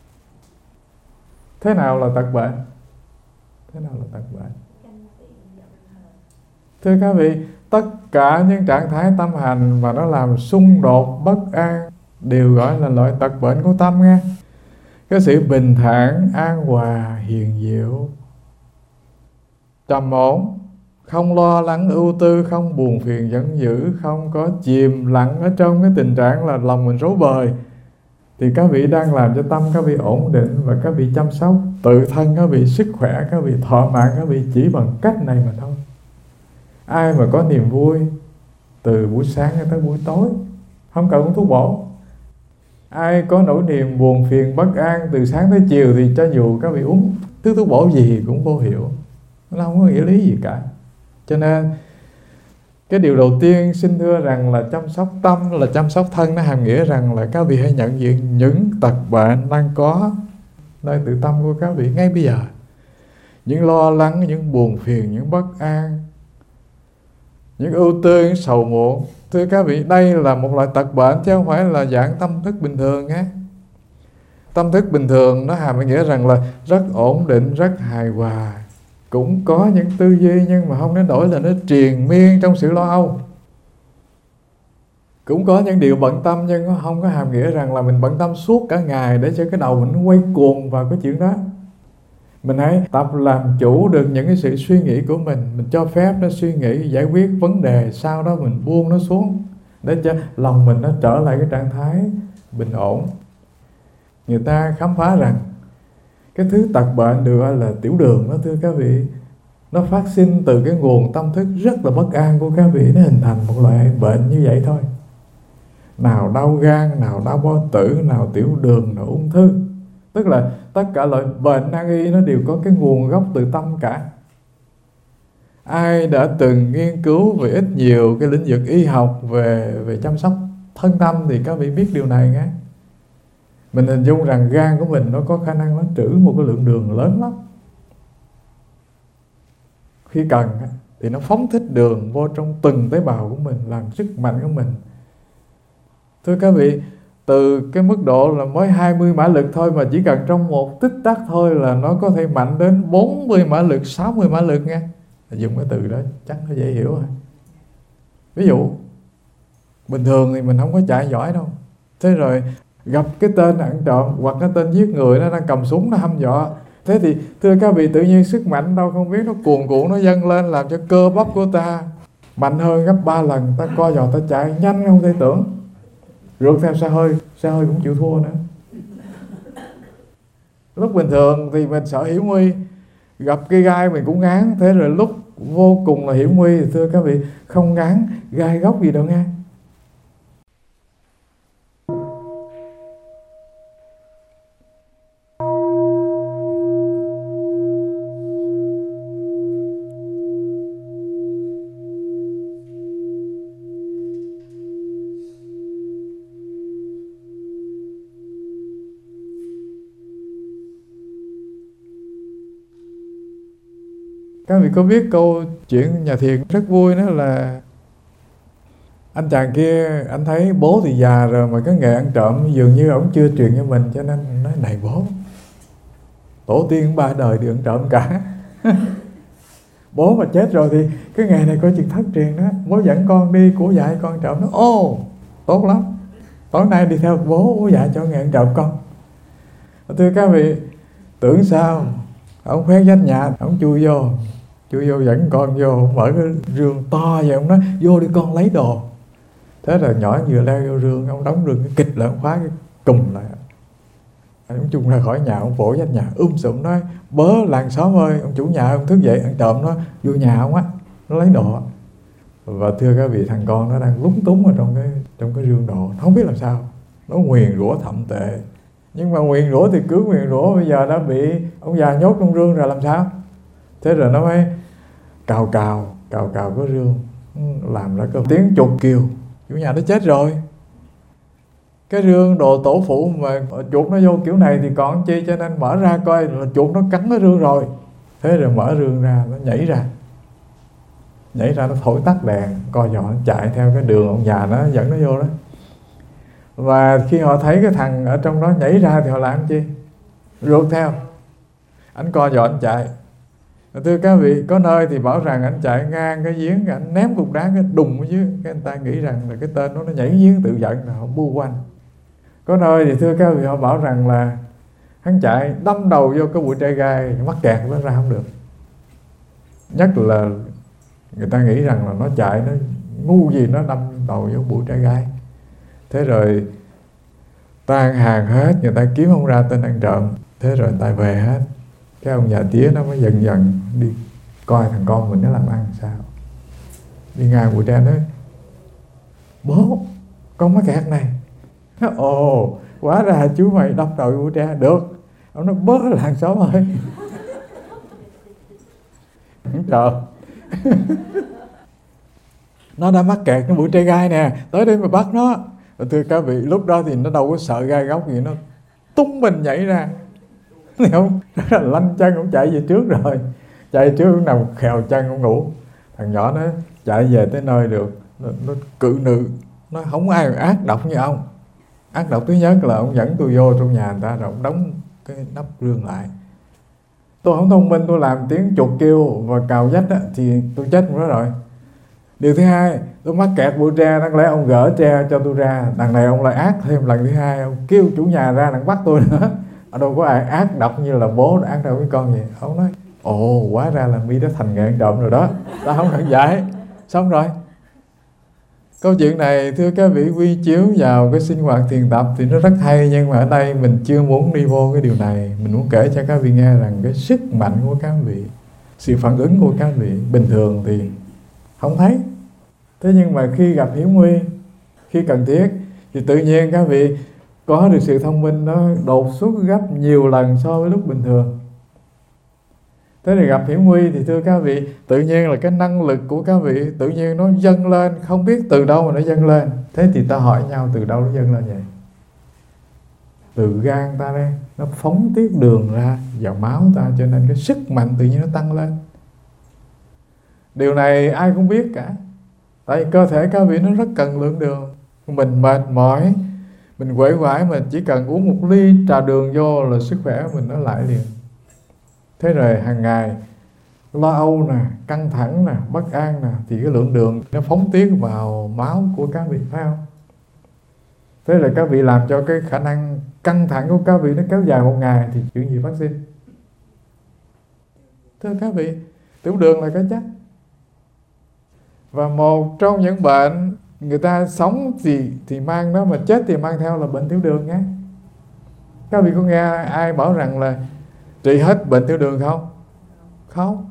Thế nào là tật bệnh? Thế nào là tật bệnh? Thưa các vị, tất cả những trạng thái tâm hành mà nó làm xung đột, bất an đều gọi là loại tật bệnh của tâm nghe. Cái sự bình thản, an hòa, hiền diệu, trầm ổn, không lo lắng ưu tư, không buồn phiền giận dữ, không có chìm lặng ở trong cái tình trạng là lòng mình rối bời, thì các vị đang làm cho tâm các vị ổn định, và các vị chăm sóc tự thân các vị sức khỏe, các vị thọ mạng các vị chỉ bằng cách này mà thôi. Ai mà có niềm vui từ buổi sáng tới buổi tối, không cần uống thuốc bổ. Ai có nỗi niềm buồn phiền bất an từ sáng tới chiều, thì cho dù các vị uống thứ thuốc bổ gì cũng vô hiệu, nó không có nghĩa lý gì cả. Cho nên cái điều đầu tiên xin thưa rằng là chăm sóc tâm là chăm sóc thân, nó hàm nghĩa rằng là các vị hãy nhận diện những tật bệnh đang có nơi tự tâm của các vị ngay bây giờ. Những lo lắng, những buồn phiền, những bất an, những ưu tư, những sầu muộn, thưa các vị, đây là một loại tật bệnh chứ không phải là dạng tâm thức bình thường nhé. Tâm thức bình thường nó hàm nghĩa rằng là rất ổn định, rất hài hòa, cũng có những tư duy nhưng mà không đến nỗi là nó triền miên trong sự lo âu. Cũng có những điều bận tâm nhưng nó không có hàm nghĩa rằng là mình bận tâm suốt cả ngày để cho cái đầu mình nó quay cuồng vào cái chuyện đó. Mình hãy tập làm chủ được những cái sự suy nghĩ của mình, mình cho phép nó suy nghĩ, giải quyết vấn đề, sau đó mình buông nó xuống để cho lòng mình nó trở lại cái trạng thái bình ổn. Người ta khám phá rằng cái thứ tật bệnh được gọi là tiểu đường đó, thưa các vị, nó phát sinh từ cái nguồn tâm thức rất là bất an của các vị, nó hình thành một loại bệnh như vậy thôi. Nào đau gan, nào đau bao tử, nào tiểu đường, nào ung thư. Tức là tất cả loại bệnh nan y nó đều có cái nguồn gốc từ tâm cả. Ai đã từng nghiên cứu về ít nhiều cái lĩnh vực y học về, về chăm sóc thân tâm thì các vị biết điều này nghe. Mình hình dung rằng gan của mình nó có khả năng nó trữ một cái lượng đường lớn lắm. Khi cần thì nó phóng thích đường vô trong từng tế bào của mình, làm sức mạnh của mình. Thưa các vị, từ cái mức độ là mới hai mươi mã lực thôi mà chỉ cần trong một tích tắc thôi là nó có thể mạnh đến bốn mươi mã lực, sáu mươi mã lực nghe. Dùng cái từ đó chắc nó dễ hiểu rồi. Ví dụ Bình thường thì mình không có chạy giỏi đâu. Thế rồi gặp cái tên ăn trộm hoặc cái tên giết người nó đang cầm súng nó hăm dọa, thế thì thưa các vị, tự nhiên sức mạnh đâu không biết nó cuồn cuộn nó dâng lên, làm cho cơ bắp của ta mạnh hơn gấp ba lần. Ta co giò ta chạy nhanh không thể tưởng, rượt theo xe hơi, xe hơi cũng chịu thua nữa. Lúc bình thường thì mình sợ hiểm nguy, gặp cái gai mình cũng ngán. Thế rồi lúc vô cùng là hiểm nguy thì thưa các vị, không ngán gai góc gì đâu nghe. Các vị có biết câu chuyện nhà thiền rất vui, đó là anh chàng kia anh thấy bố thì già rồi mà cái nghề ăn trộm dường như ổng chưa truyền cho mình, cho nên nói này bố, tổ tiên ba đời đều ăn trộm cả. Bố mà chết rồi thì cái nghề này coi chừng thất truyền đó, bố dẫn con đi của dạy con trộm. Nó ô tốt lắm, tối nay đi theo bố, bố dạy cho nghề ăn trộm con. Thưa các vị, tưởng sao ông khoét vách nhà, ông chui vô chui vô dẫn con vô, mở cái rương to vậy, ông nói vô đi con lấy đồ. Thế là nhỏ vừa leo vô rương, ông đóng rương cái kịch lại, ông khóa cái cùm lại, ông chung ra khỏi nhà, ông vỗ vách nhà um sụm nói bớ làng xóm ơi, ông chủ nhà ông thức dậy ăn trộm nó vô nhà ông á, nó lấy đồ. Và thưa các vị, thằng con nó đang lúng túng ở trong cái trong cái rương đồ, nó không biết làm sao, nó nguyền rủa thậm tệ. Nhưng mà nguyền rủa thì cứ nguyền rủa, bây giờ đã bị ông già nhốt trong rương rồi làm sao? Thế rồi nó mới cào cào cào cào cái rương, làm ra cái tiếng chuột kêu, chủ nhà nó chết rồi. Cái rương đồ tổ phụ mà chuột nó vô kiểu này thì còn chi, cho nên mở ra coi là chuột nó cắn cái rương rồi. Thế rồi mở rương ra, nó nhảy ra nhảy ra nó thổi tắt đèn, coi nhỏ nó chạy theo cái đường ông già nó dẫn nó vô đó. Và khi họ thấy cái thằng ở trong đó nhảy ra thì họ làm chi? Rượt theo. Anh co giò anh chạy. Thưa các vị, có nơi thì bảo rằng anh chạy ngang cái giếng, anh ném cục đá cái đùng ở dưới, cái anh ta nghĩ rằng là cái tên nó nó nhảy giếng tự giận, là họ bu quanh. Có nơi thì thưa các vị, họ bảo rằng là hắn chạy đâm đầu vô cái bụi tre gai, mắc kẹt nó ra không được. Nhất là người ta nghĩ rằng là nó chạy, nó ngu gì nó đâm đầu vô bụi tre gai. Thế rồi tan hàng hết, người ta kiếm không ra tên ăn trộm. Thế rồi người ta về hết. Cái ông già tía nó mới dần dần đi coi thằng con mình nó làm ăn sao. Đi ngang bụi tre nói bố, con mắc kẹt này. Nó ồ, hóa ra chú mày đâm đầu bụi tre. Được. Ông nói bớ làng xóm ơi. Trời. Nó đã mắc kẹt trong bụi tre gai nè, tới đây mà bắt nó. Thưa các vị, lúc đó thì nó đâu có sợ gai góc gì, nó tung mình nhảy ra. Thấy không? Rất là lanh chân, ông chạy về trước rồi. Chạy trước, ông nằm khèo chân, ông ngủ. Thằng nhỏ nó chạy về tới nơi được, nó, nó cự nữ, nó không ai ác độc như ông. Ác độc thứ nhất là ông dẫn tôi vô trong nhà người ta rồi ông đóng cái nắp rương lại. Tôi không thông minh, tôi làm tiếng chuột kêu và cào vách á, thì tôi chết rồi rồi. Điều thứ hai, tôi mắc kẹt bụi tre, đáng lẽ ông gỡ tre cho tôi ra. Đằng này ông lại ác thêm lần thứ hai, ông kêu chủ nhà ra đặng bắt tôi nữa. Ở đâu có ai ác độc như là bố đã ác đâu với con gì. Ông nói ồ, hóa ra là mi đã thành nghệ ăn trộm rồi đó, ta không cần dạy. Xong rồi. Câu chuyện này thưa các vị quy chiếu vào cái sinh hoạt thiền tập thì nó rất hay, nhưng mà ở đây mình chưa muốn đi vô cái điều này. Mình muốn kể cho các vị nghe rằng cái sức mạnh của các vị, sự phản ứng của các vị bình thường thì không thấy. Thế nhưng mà khi gặp hiểm nguy, khi cần thiết thì tự nhiên các vị có được sự thông minh nó đột xuất gấp nhiều lần so với lúc bình thường. Thế thì gặp hiểm nguy thì thưa các vị, tự nhiên là cái năng lực của các vị tự nhiên nó dâng lên, không biết từ đâu mà nó dâng lên. Thế thì ta hỏi nhau từ đâu nó dâng lên vậy? Từ gan ta đây, nó phóng tiết đường ra vào máu ta, cho nên cái sức mạnh tự nhiên nó tăng lên. Điều này ai cũng biết cả. Tại cơ thể các vị nó rất cần lượng đường. Mình mệt mỏi, mình quể quải, mình chỉ cần uống một ly trà đường vô là sức khỏe mình nó lại liền. Thế rồi hàng ngày lo âu nè, căng thẳng nè, bất an nè, thì cái lượng đường nó phóng tiết vào máu của các vị, phải không? Thế là các vị làm cho cái khả năng căng thẳng của các vị nó kéo dài một ngày thì chuyện gì phát sinh? Thưa các vị, tiểu đường là cái chắc. Và một trong những bệnh người ta sống thì thì mang nó, mà chết thì mang theo là bệnh tiểu đường nhé. Các vị có nghe ai bảo rằng là trị hết bệnh tiểu đường không? Không.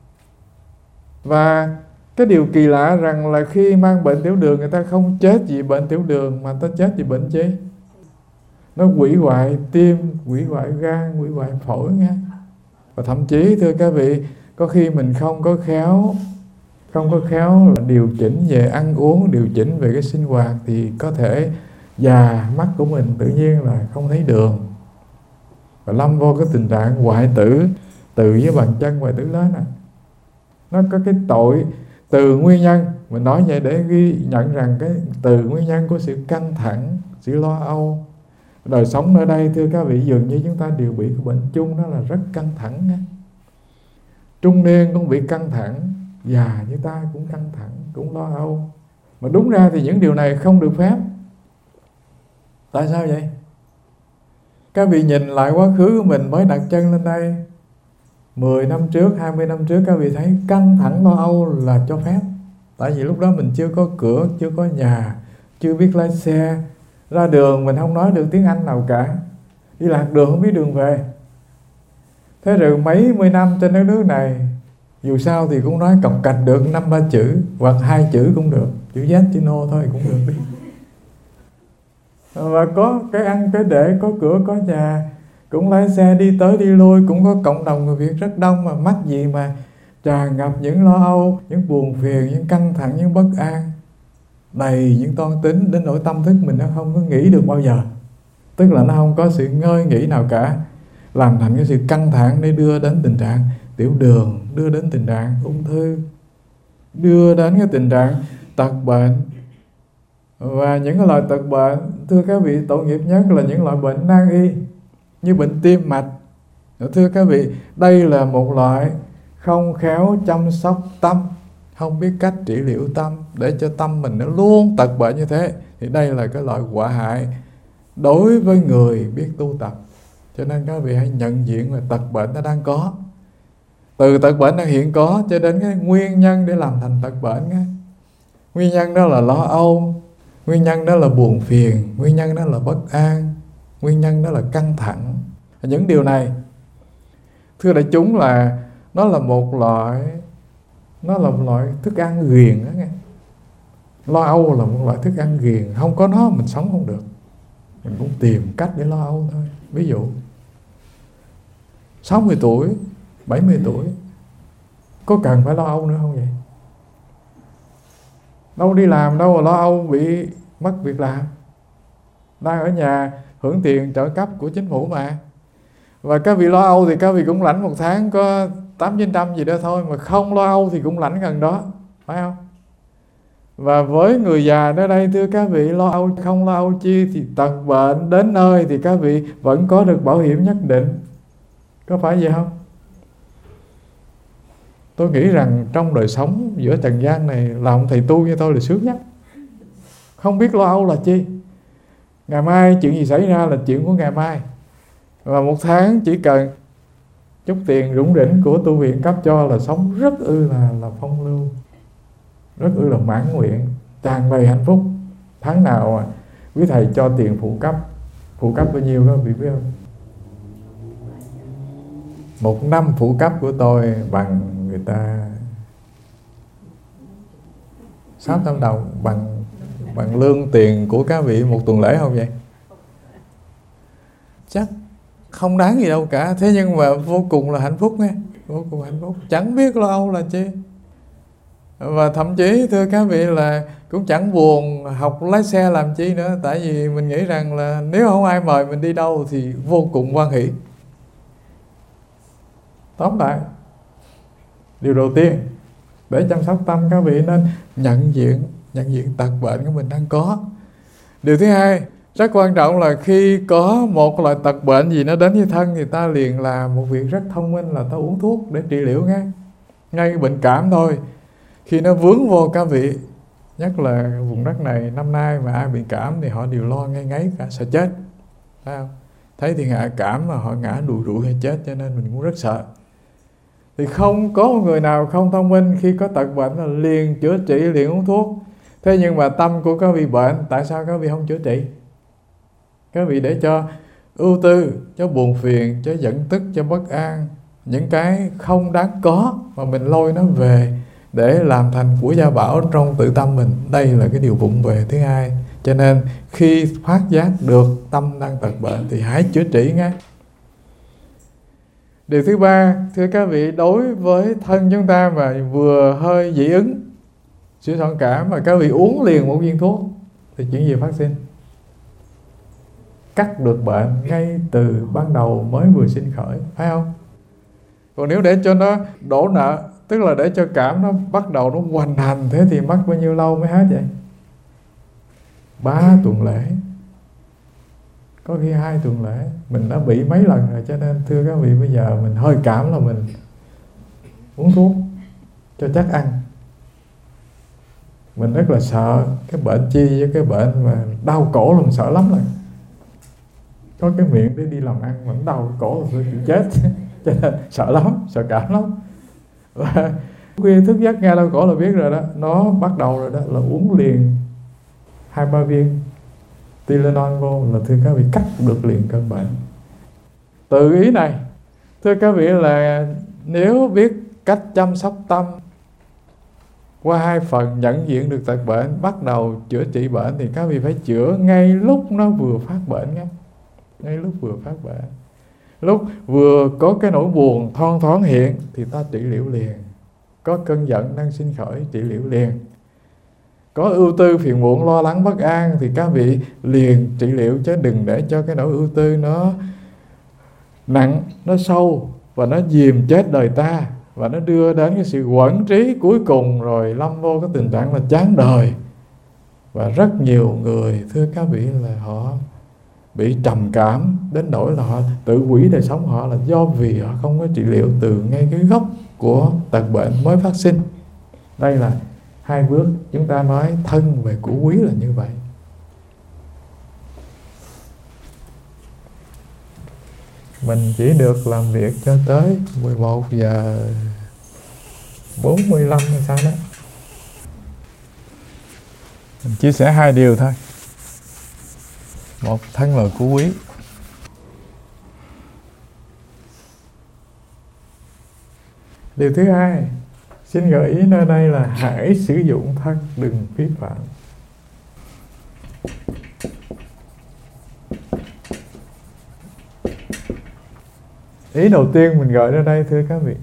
Và cái điều kỳ lạ rằng là khi mang bệnh tiểu đường người ta không chết vì bệnh tiểu đường, mà ta chết vì bệnh chi? Nó hủy hoại tim, hủy hoại gan, hủy hoại phổi nha. Và thậm chí thưa các vị, có khi mình không có khéo Không có khéo là điều chỉnh về ăn uống, điều chỉnh về cái sinh hoạt, thì có thể già mắt của mình tự nhiên là không thấy đường, và lâm vô cái tình trạng hoại tử, từ với bàn chân hoại tử lớn à. Nó có cái tội từ nguyên nhân. Mình nói vậy để ghi nhận rằng cái từ nguyên nhân của sự căng thẳng, sự lo âu. Đời sống nơi đây thưa các vị, dường như chúng ta đều bị cái bệnh chung, đó là rất căng thẳng nha. Trung niên cũng bị căng thẳng, già như ta cũng căng thẳng, cũng lo âu. Mà đúng ra thì những điều này không được phép. Tại sao vậy? Các vị nhìn lại quá khứ của mình mới đặt chân lên đây, mười năm trước, hai mươi năm trước, các vị thấy căng thẳng lo âu là cho phép. Tại vì lúc đó mình chưa có cửa, chưa có nhà, chưa biết lái xe, ra đường mình không nói được tiếng Anh nào cả, đi lạc đường không biết đường về. Thế rồi mấy mươi năm trên đất nước này, dù sao thì cũng nói cọc cạch được năm ba chữ, hoặc hai chữ cũng được, chữ yes chữ no thôi cũng được đi. Và có cái ăn cái để, có cửa có nhà, cũng lái xe đi tới đi lui, cũng có cộng đồng người Việt rất đông, mà mắc gì mà tràn ngập những lo âu, những buồn phiền, những căng thẳng, những bất an, đầy những toan tính, đến nỗi tâm thức mình nó không có nghĩ được bao giờ. Tức là nó không có sự ngơi nghỉ nào cả, làm thành cái sự căng thẳng để đưa đến tình trạng tiểu đường, đưa đến tình trạng ung thư, đưa đến cái tình trạng tật bệnh. Và những cái loại tật bệnh, thưa các vị, tội nghiệp nhất là những loại bệnh nan y, như bệnh tim mạch. Thưa các vị, đây là một loại không khéo chăm sóc tâm, không biết cách trị liệu tâm để cho tâm mình nó luôn tật bệnh như thế, thì đây là cái loại quả hại đối với người biết tu tập. Cho nên các vị hãy nhận diện là tật bệnh nó đang có, từ tật bệnh đang hiện có cho đến cái nguyên nhân để làm thành tật bệnh á. Nguyên nhân đó là lo âu, nguyên nhân đó là buồn phiền, nguyên nhân đó là bất an, nguyên nhân đó là căng thẳng. Những điều này, thưa đại chúng, là nó là một loại nó là một loại thức ăn ghiền đó nghe. Lo âu là một loại thức ăn ghiền, không có nó mình sống không được. Mình cũng tìm cách để lo âu thôi. Ví dụ sáu mươi tuổi, bảy mươi tuổi, có cần phải lo âu nữa không vậy? Đâu đi làm đâu mà lo âu bị mất việc làm, đang ở nhà hưởng tiền trợ cấp của chính phủ mà. Và các vị lo âu thì các vị cũng lãnh một tháng có tám chín trăm gì đó thôi, mà không lo âu thì cũng lãnh gần đó, phải không? Và với người già ở đây, thưa các vị, lo âu không lo âu chi thì tật bệnh đến nơi thì các vị vẫn có được bảo hiểm nhất định, có phải vậy không? Tôi nghĩ rằng trong đời sống giữa trần gian này, làm thầy tu như tôi là sướng nhất. Không biết lo âu là chi. Ngày mai chuyện gì xảy ra là chuyện của ngày mai. Và một tháng chỉ cần chút tiền rủng rỉnh của tu viện cấp cho là sống rất ư là, là phong lưu, rất ư là mãn nguyện, tràn đầy hạnh phúc. Tháng nào à, quý thầy cho tiền phụ cấp. Phụ cấp bao nhiêu đó vị biết không? Một năm phụ cấp của tôi bằng người ta sáu trăm đồng, bằng bằng lương tiền của các vị một tuần lễ không vậy? Chắc không đáng gì đâu cả. Thế nhưng mà vô cùng là hạnh phúc nghe, vô cùng hạnh phúc, chẳng biết lo âu là chi. Và thậm chí thưa các vị là cũng chẳng buồn học lái xe làm chi nữa. Tại vì mình nghĩ rằng là nếu không ai mời mình đi đâu thì vô cùng hoan hỷ. Tóm lại, điều đầu tiên để chăm sóc tâm, các vị nên nhận diện nhận diện tật bệnh của mình đang có. Điều thứ hai rất quan trọng là khi có một loại tật bệnh gì nó đến với thân thì ta liền làm một việc rất thông minh là ta uống thuốc để trị liệu nghe. Ngay cái bệnh cảm thôi, khi nó vướng vô các vị, nhất là vùng đất này năm nay mà ai bị cảm thì họ đều lo ngay ngáy cả, sợ chết, phải không? Thấy thiên hạ cảm mà họ ngã đùi rụi hay chết, cho nên mình cũng rất sợ. Thì không có một người nào không thông minh khi có tật bệnh là liền chữa trị, liền uống thuốc. Thế nhưng mà tâm của các vị bệnh, tại sao các vị không chữa trị? Các vị để cho ưu tư, cho buồn phiền, cho giận tức, cho bất an, những cái không đáng có mà mình lôi nó về để làm thành của gia bảo trong tự tâm mình. Đây là cái điều vụng về thứ hai. Cho nên khi phát giác được tâm đang tật bệnh thì hãy chữa trị ngay. Điều thứ ba, thưa các vị, đối với thân chúng ta mà vừa hơi dị ứng, sự phản cảm mà các vị uống liền một viên thuốc thì chuyện gì phát sinh? Cắt được bệnh ngay từ ban đầu mới vừa sinh khởi, phải không? Còn nếu để cho nó đổ nợ, tức là để cho cảm nó bắt đầu nó hoành hành, thế thì mất bao nhiêu lâu mới hết vậy? Ba tuần lễ, có khi hai tuần lễ. Mình đã bị mấy lần rồi, cho nên thưa các vị, bây giờ mình hơi cảm là mình uống thuốc cho chắc ăn. Mình rất là sợ cái bệnh chi với cái bệnh mà đau cổ là mình sợ lắm rồi. Có cái miệng để đi làm ăn mà nó đau cổ là tôi chịu chết. Cho nên sợ lắm, sợ cảm lắm. Và khuya thức giấc nghe đau cổ là biết rồi đó, nó bắt đầu rồi đó, là uống liền hai ba viên Tylenol vô là thưa các vị cắt được liền cơn bệnh. Tự ý này, thưa các vị, là nếu biết cách chăm sóc tâm qua hai phần, nhận diện được tật bệnh, bắt đầu chữa trị bệnh, thì các vị phải chữa ngay lúc nó vừa phát bệnh nghe. Ngay lúc vừa phát bệnh, lúc vừa có cái nỗi buồn thoăn thoáng hiện thì ta trị liệu liền. Có cơn giận đang sinh khởi, trị liệu liền. Có ưu tư phiền muộn lo lắng bất an thì các vị liền trị liệu, chứ đừng để cho cái nỗi ưu tư nó nặng, nó sâu và nó dìm chết đời ta, và nó đưa đến cái sự quẩn trí cuối cùng rồi lâm vô cái tình trạng là chán đời. Và rất nhiều người, thưa các vị, là họ bị trầm cảm đến nỗi là họ tự hủy đời sống họ, là do vì họ không có trị liệu từ ngay cái gốc của tật bệnh mới phát sinh. Đây là hai bước chúng ta nói thân về củ quý là như vậy. Mình chỉ được làm việc cho tới mười một giờ bốn mươi lăm hay sao đó. Mình chia sẻ hai điều thôi. Một, thân là củ quý. Điều thứ hai, xin gợi ý nơi đây là hãy sử dụng thân, đừng phí phạm. Ý đầu tiên mình gọi ra đây, thưa các vị,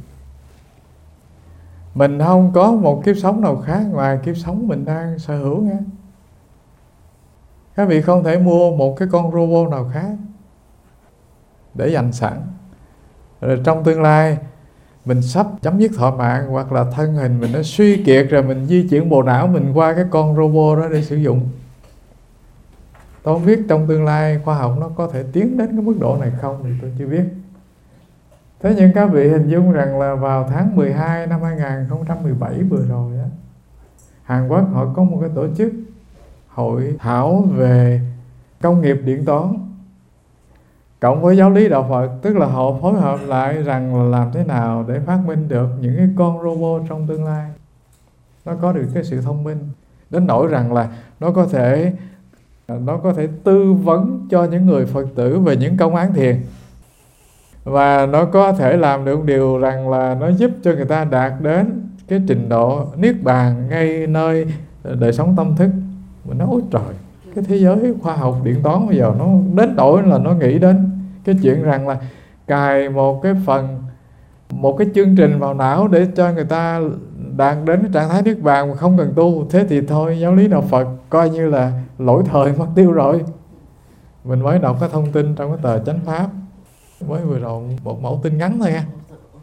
mình không có một kiếp sống nào khác ngoài kiếp sống mình đang sở hữu nha. Các vị không thể mua một cái con robot nào khác để dành sẵn. Rồi trong tương lai mình sắp chấm dứt thọ mạng, hoặc là thân hình mình nó suy kiệt rồi, mình di chuyển bộ não mình qua cái con robot đó để sử dụng. Tôi không biết trong tương lai khoa học nó có thể tiến đến cái mức độ này không thì tôi chưa biết. Thế nhưng các vị hình dung rằng là vào tháng mười hai năm hai nghìn không trăm mười bảy vừa rồi á, Hàn Quốc họ có một cái tổ chức hội thảo về công nghiệp điện toán cộng với giáo lý đạo Phật, tức là họ phối hợp lại rằng là làm thế nào để phát minh được những cái con robot trong tương lai nó có được cái sự thông minh đến nỗi rằng là nó có thể nó có thể tư vấn cho những người Phật tử về những công án thiền, và nó có thể làm được điều rằng là nó giúp cho người ta đạt đến cái trình độ niết bàn ngay nơi đời sống tâm thức. Mình nói ôi trời, cái thế giới khoa học điện toán bây giờ nó đến đổi là nó nghĩ đến cái chuyện rằng là cài một cái phần, một cái chương trình vào não để cho người ta đạt đến cái trạng thái niết bàn mà không cần tu. Thế thì thôi, giáo lý đạo Phật coi như là lỗi thời mất tiêu rồi. Mình mới đọc cái thông tin trong cái tờ Chánh Pháp mới vừa rồi, một mẫu tin ngắn thôi nha.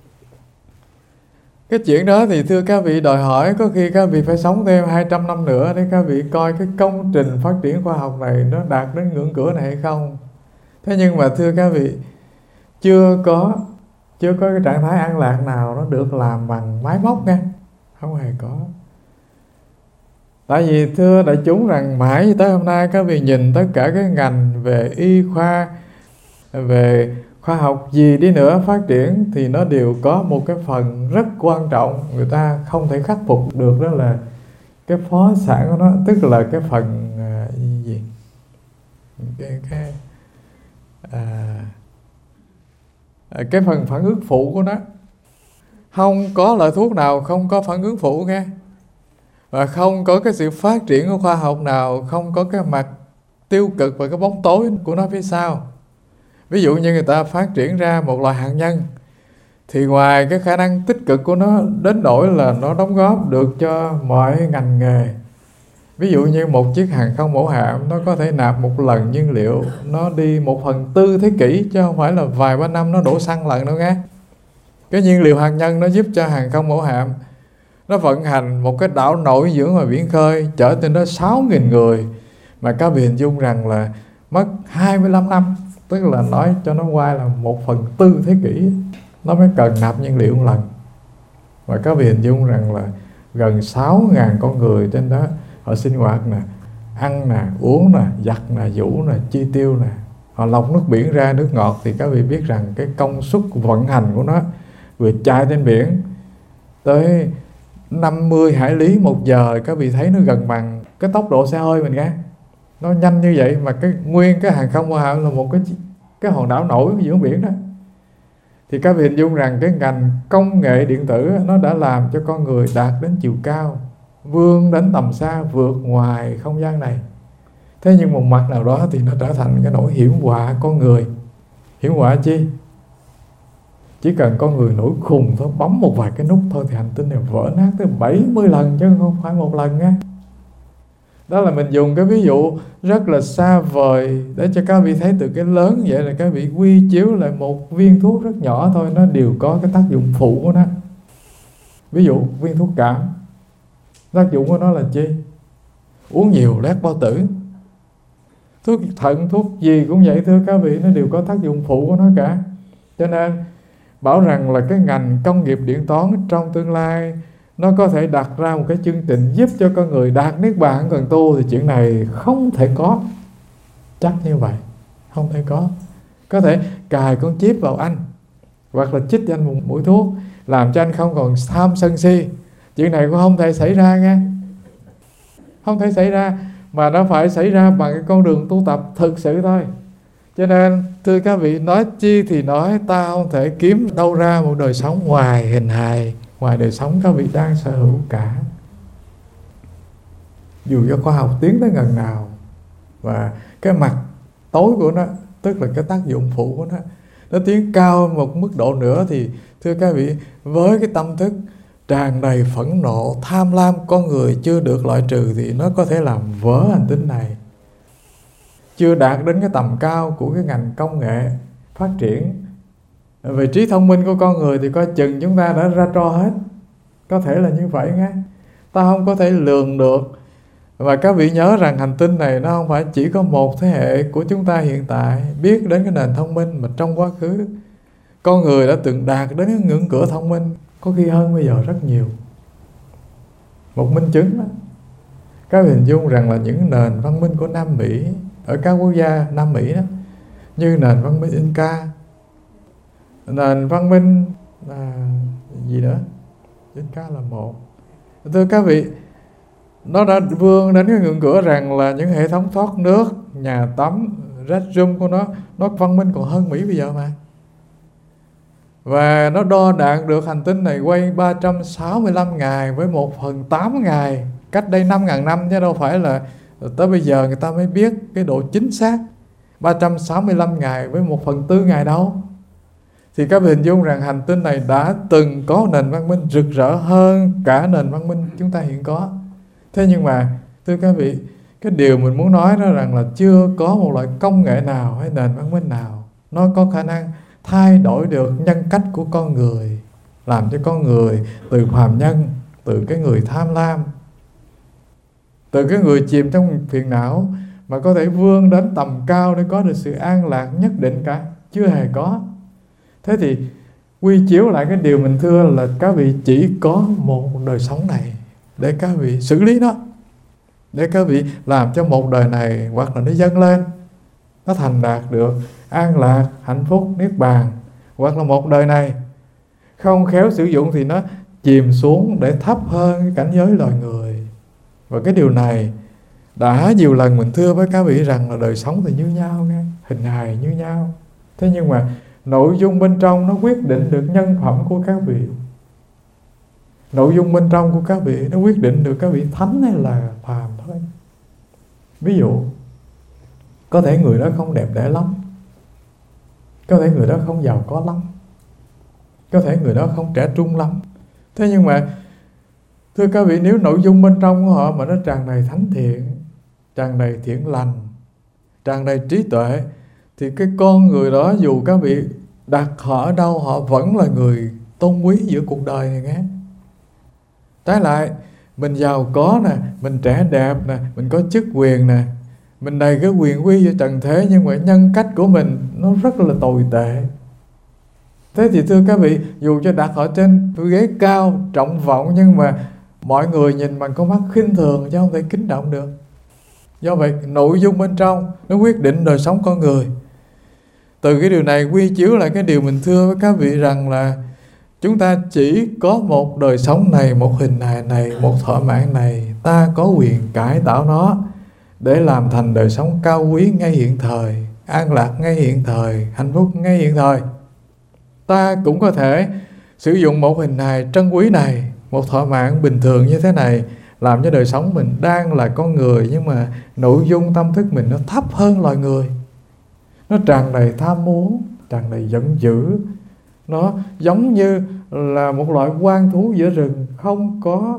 Cái chuyện đó thì thưa các vị, đòi hỏi có khi các vị phải sống thêm hai trăm năm nữa để các vị coi cái công trình phát triển khoa học này nó đạt đến ngưỡng cửa này hay không. Thế nhưng mà thưa các vị, chưa có Chưa có cái trạng thái an lạc nào nó được làm bằng máy móc nha, không hề có. Tại vì thưa đại chúng rằng mãi tới hôm nay các vị nhìn tất cả cái ngành về y khoa, về khoa học gì đi nữa phát triển thì nó đều có một cái phần rất quan trọng người ta không thể khắc phục được, đó là cái phó sản của nó, tức là cái phần à, gì cái cái à, cái phần phản ứng phụ của nó. Không có loại thuốc nào không có phản ứng phụ nghe, và không có cái sự phát triển của khoa học nào không có cái mặt tiêu cực và cái bóng tối của nó phía sau. Ví dụ như người ta phát triển ra một loại hạt nhân thì ngoài cái khả năng tích cực của nó đến nỗi là nó đóng góp được cho mọi ngành nghề. Ví dụ như một chiếc hàng không mẫu hạm nó có thể nạp một lần nhiên liệu nó đi một phần tư thế kỷ, chứ không phải là vài ba năm nó đổ xăng lần đâu nghe. Cái nhiên liệu hạt nhân nó giúp cho hàng không mẫu hạm nó vận hành một cái đảo nổi giữa ngoài biển khơi, chở trên đó sáu nghìn người, mà các vị hình dung rằng là mất hai mươi lăm năm, tức là nói cho nó qua là một phần tư thế kỷ nó mới cần nạp nhiên liệu một lần. Và các vị hình dung rằng là gần sáu ngàn con người trên đó họ sinh hoạt nè, ăn nè, uống nè, giặt nè, vũ nè, chi tiêu nè, họ lọc nước biển ra nước ngọt. Thì các vị biết rằng cái công suất vận hành của nó vừa chạy trên biển tới năm mươi hải lý một giờ, các vị thấy nó gần bằng cái tốc độ xe hơi mình nghe. Nó nhanh như vậy mà cái nguyên cái hàng không mẫu hạm là một cái cái hòn đảo nổi giữa biển đó. Thì các vị hình dung rằng cái ngành công nghệ điện tử nó đã làm cho con người đạt đến chiều cao, vươn đến tầm xa, vượt ngoài không gian này. Thế nhưng một mặt nào đó thì nó trở thành cái nỗi hiểm họa con người. Hiểm họa chi? Chỉ cần con người nổi khùng thôi, bấm một vài cái nút thôi thì hành tinh này vỡ nát tới bảy mươi lần chứ không phải một lần nha. Đó là mình dùng cái ví dụ rất là xa vời để cho các vị thấy từ cái lớn vậy là các vị quy chiếu lại một viên thuốc rất nhỏ thôi, nó đều có cái tác dụng phụ của nó. Ví dụ viên thuốc cảm, tác dụng của nó là chi? Uống nhiều lét bao tử. Thuốc thận, thuốc gì cũng vậy thưa các vị, nó đều có tác dụng phụ của nó cả. Cho nên bảo rằng là cái ngành công nghiệp điện toán trong tương lai nó có thể đặt ra một cái chương trình giúp cho con người đạt niết bàn cần tu, thì chuyện này không thể có. Chắc như vậy không thể có. Có thể cài con chip vào anh, hoặc là chích cho anh một mũi thuốc làm cho anh không còn tham sân si. Chuyện này cũng không thể xảy ra nghe. Không thể xảy ra, mà nó phải xảy ra bằng cái con đường tu tập thực sự thôi. Cho nên thưa các vị, nói chi thì nói, ta không thể kiếm đâu ra một đời sống ngoài hình hài, ngoài đời sống các vị đang sở hữu cả. Dù cho khoa học tiến tới gần nào, và cái mặt tối của nó, tức là cái tác dụng phụ của nó, nó tiến cao một mức độ nữa, thì thưa các vị, với cái tâm thức tràn đầy phẫn nộ, tham lam con người chưa được loại trừ thì nó có thể làm vỡ hành tinh này. Chưa đạt đến cái tầm cao của cái ngành công nghệ phát triển. Về trí thông minh của con người thì coi chừng chúng ta đã ra trò hết. Có thể là như vậy nghe. Ta không có thể lường được. Và các vị nhớ rằng hành tinh này nó không phải chỉ có một thế hệ của chúng ta hiện tại biết đến cái nền thông minh, mà trong quá khứ con người đã từng đạt đến cái ngưỡng cửa thông minh, có khi hơn bây giờ rất nhiều. Một minh chứng đó, các vị hình dung rằng là những nền văn minh của Nam Mỹ, ở các quốc gia Nam Mỹ đó, như nền văn minh Inca, nền văn minh à, gì nữa, Inca là một. Thưa các vị, nó đã vươn đến cái ngưỡng cửa rằng là những hệ thống thoát nước, nhà tắm, restroom của nó, nó văn minh còn hơn Mỹ bây giờ mà. Và nó đo đạc được hành tinh này quay ba trăm sáu mươi lăm ngày với một phần tám ngày, cách đây năm nghìn năm, chứ đâu phải là tới bây giờ người ta mới biết cái độ chính xác ba trăm sáu mươi lăm ngày với một phần tư ngày đâu. Thì các vị hình dung rằng hành tinh này đã từng có nền văn minh rực rỡ hơn cả nền văn minh chúng ta hiện có. Thế nhưng mà thưa các vị, cái điều mình muốn nói đó rằng là chưa có một loại công nghệ nào hay nền văn minh nào nó có khả năng thay đổi được nhân cách của con người, làm cho con người từ phàm nhân, từ cái người tham lam, từ cái người chìm trong phiền não mà có thể vươn đến tầm cao để có được sự an lạc nhất định cả. Chưa hề có. Thế thì quy chiếu lại cái điều mình thưa là các vị chỉ có một đời sống này để các vị xử lý nó, để các vị làm cho một đời này hoặc là nó dâng lên, nó thành đạt được an lạc, hạnh phúc, niết bàn, hoặc là một đời này không khéo sử dụng thì nó chìm xuống để thấp hơn cái cảnh giới loài người. Và cái điều này đã nhiều lần mình thưa với các vị rằng là đời sống thì như nhau nghe, hình hài như nhau. Thế nhưng mà nội dung bên trong nó quyết định được nhân phẩm của các vị. Nội dung bên trong của các vị nó quyết định được các vị thánh hay là phàm thôi. Ví dụ, có thể người đó không đẹp đẽ lắm, có thể người đó không giàu có lắm, có thể người đó không trẻ trung lắm. Thế nhưng mà thưa các vị, nếu nội dung bên trong của họ mà nó tràn đầy thánh thiện, tràn đầy thiện lành, tràn đầy trí tuệ, thì cái con người đó dù các vị đặt họ ở đâu, họ vẫn là người tôn quý giữa cuộc đời này nghe. Trái lại, mình giàu có nè, mình trẻ đẹp nè, mình có chức quyền nè, mình đầy cái quyền quy cho trần thế, nhưng mà nhân cách của mình nó rất là tồi tệ. Thế thì thưa các vị, dù cho đặt họ trên ghế cao, trọng vọng, nhưng mà mọi người nhìn bằng con mắt khinh thường chứ không thể kính trọng được. Do vậy, nội dung bên trong nó quyết định đời sống con người. Từ cái điều này quy chiếu lại cái điều mình thưa với các vị rằng là chúng ta chỉ có một đời sống này, một hình hài này, một thọ mạng này. Ta có quyền cải tạo nó để làm thành đời sống cao quý ngay hiện thời, an lạc ngay hiện thời, hạnh phúc ngay hiện thời. Ta cũng có thể sử dụng một hình hài trân quý này, một thọ mạng bình thường như thế này, làm cho đời sống mình đang là con người, nhưng mà nội dung tâm thức mình nó thấp hơn loài người. Nó tràn đầy tham muốn, tràn đầy giận dữ. Nó giống như là một loại hoang thú giữa rừng, không có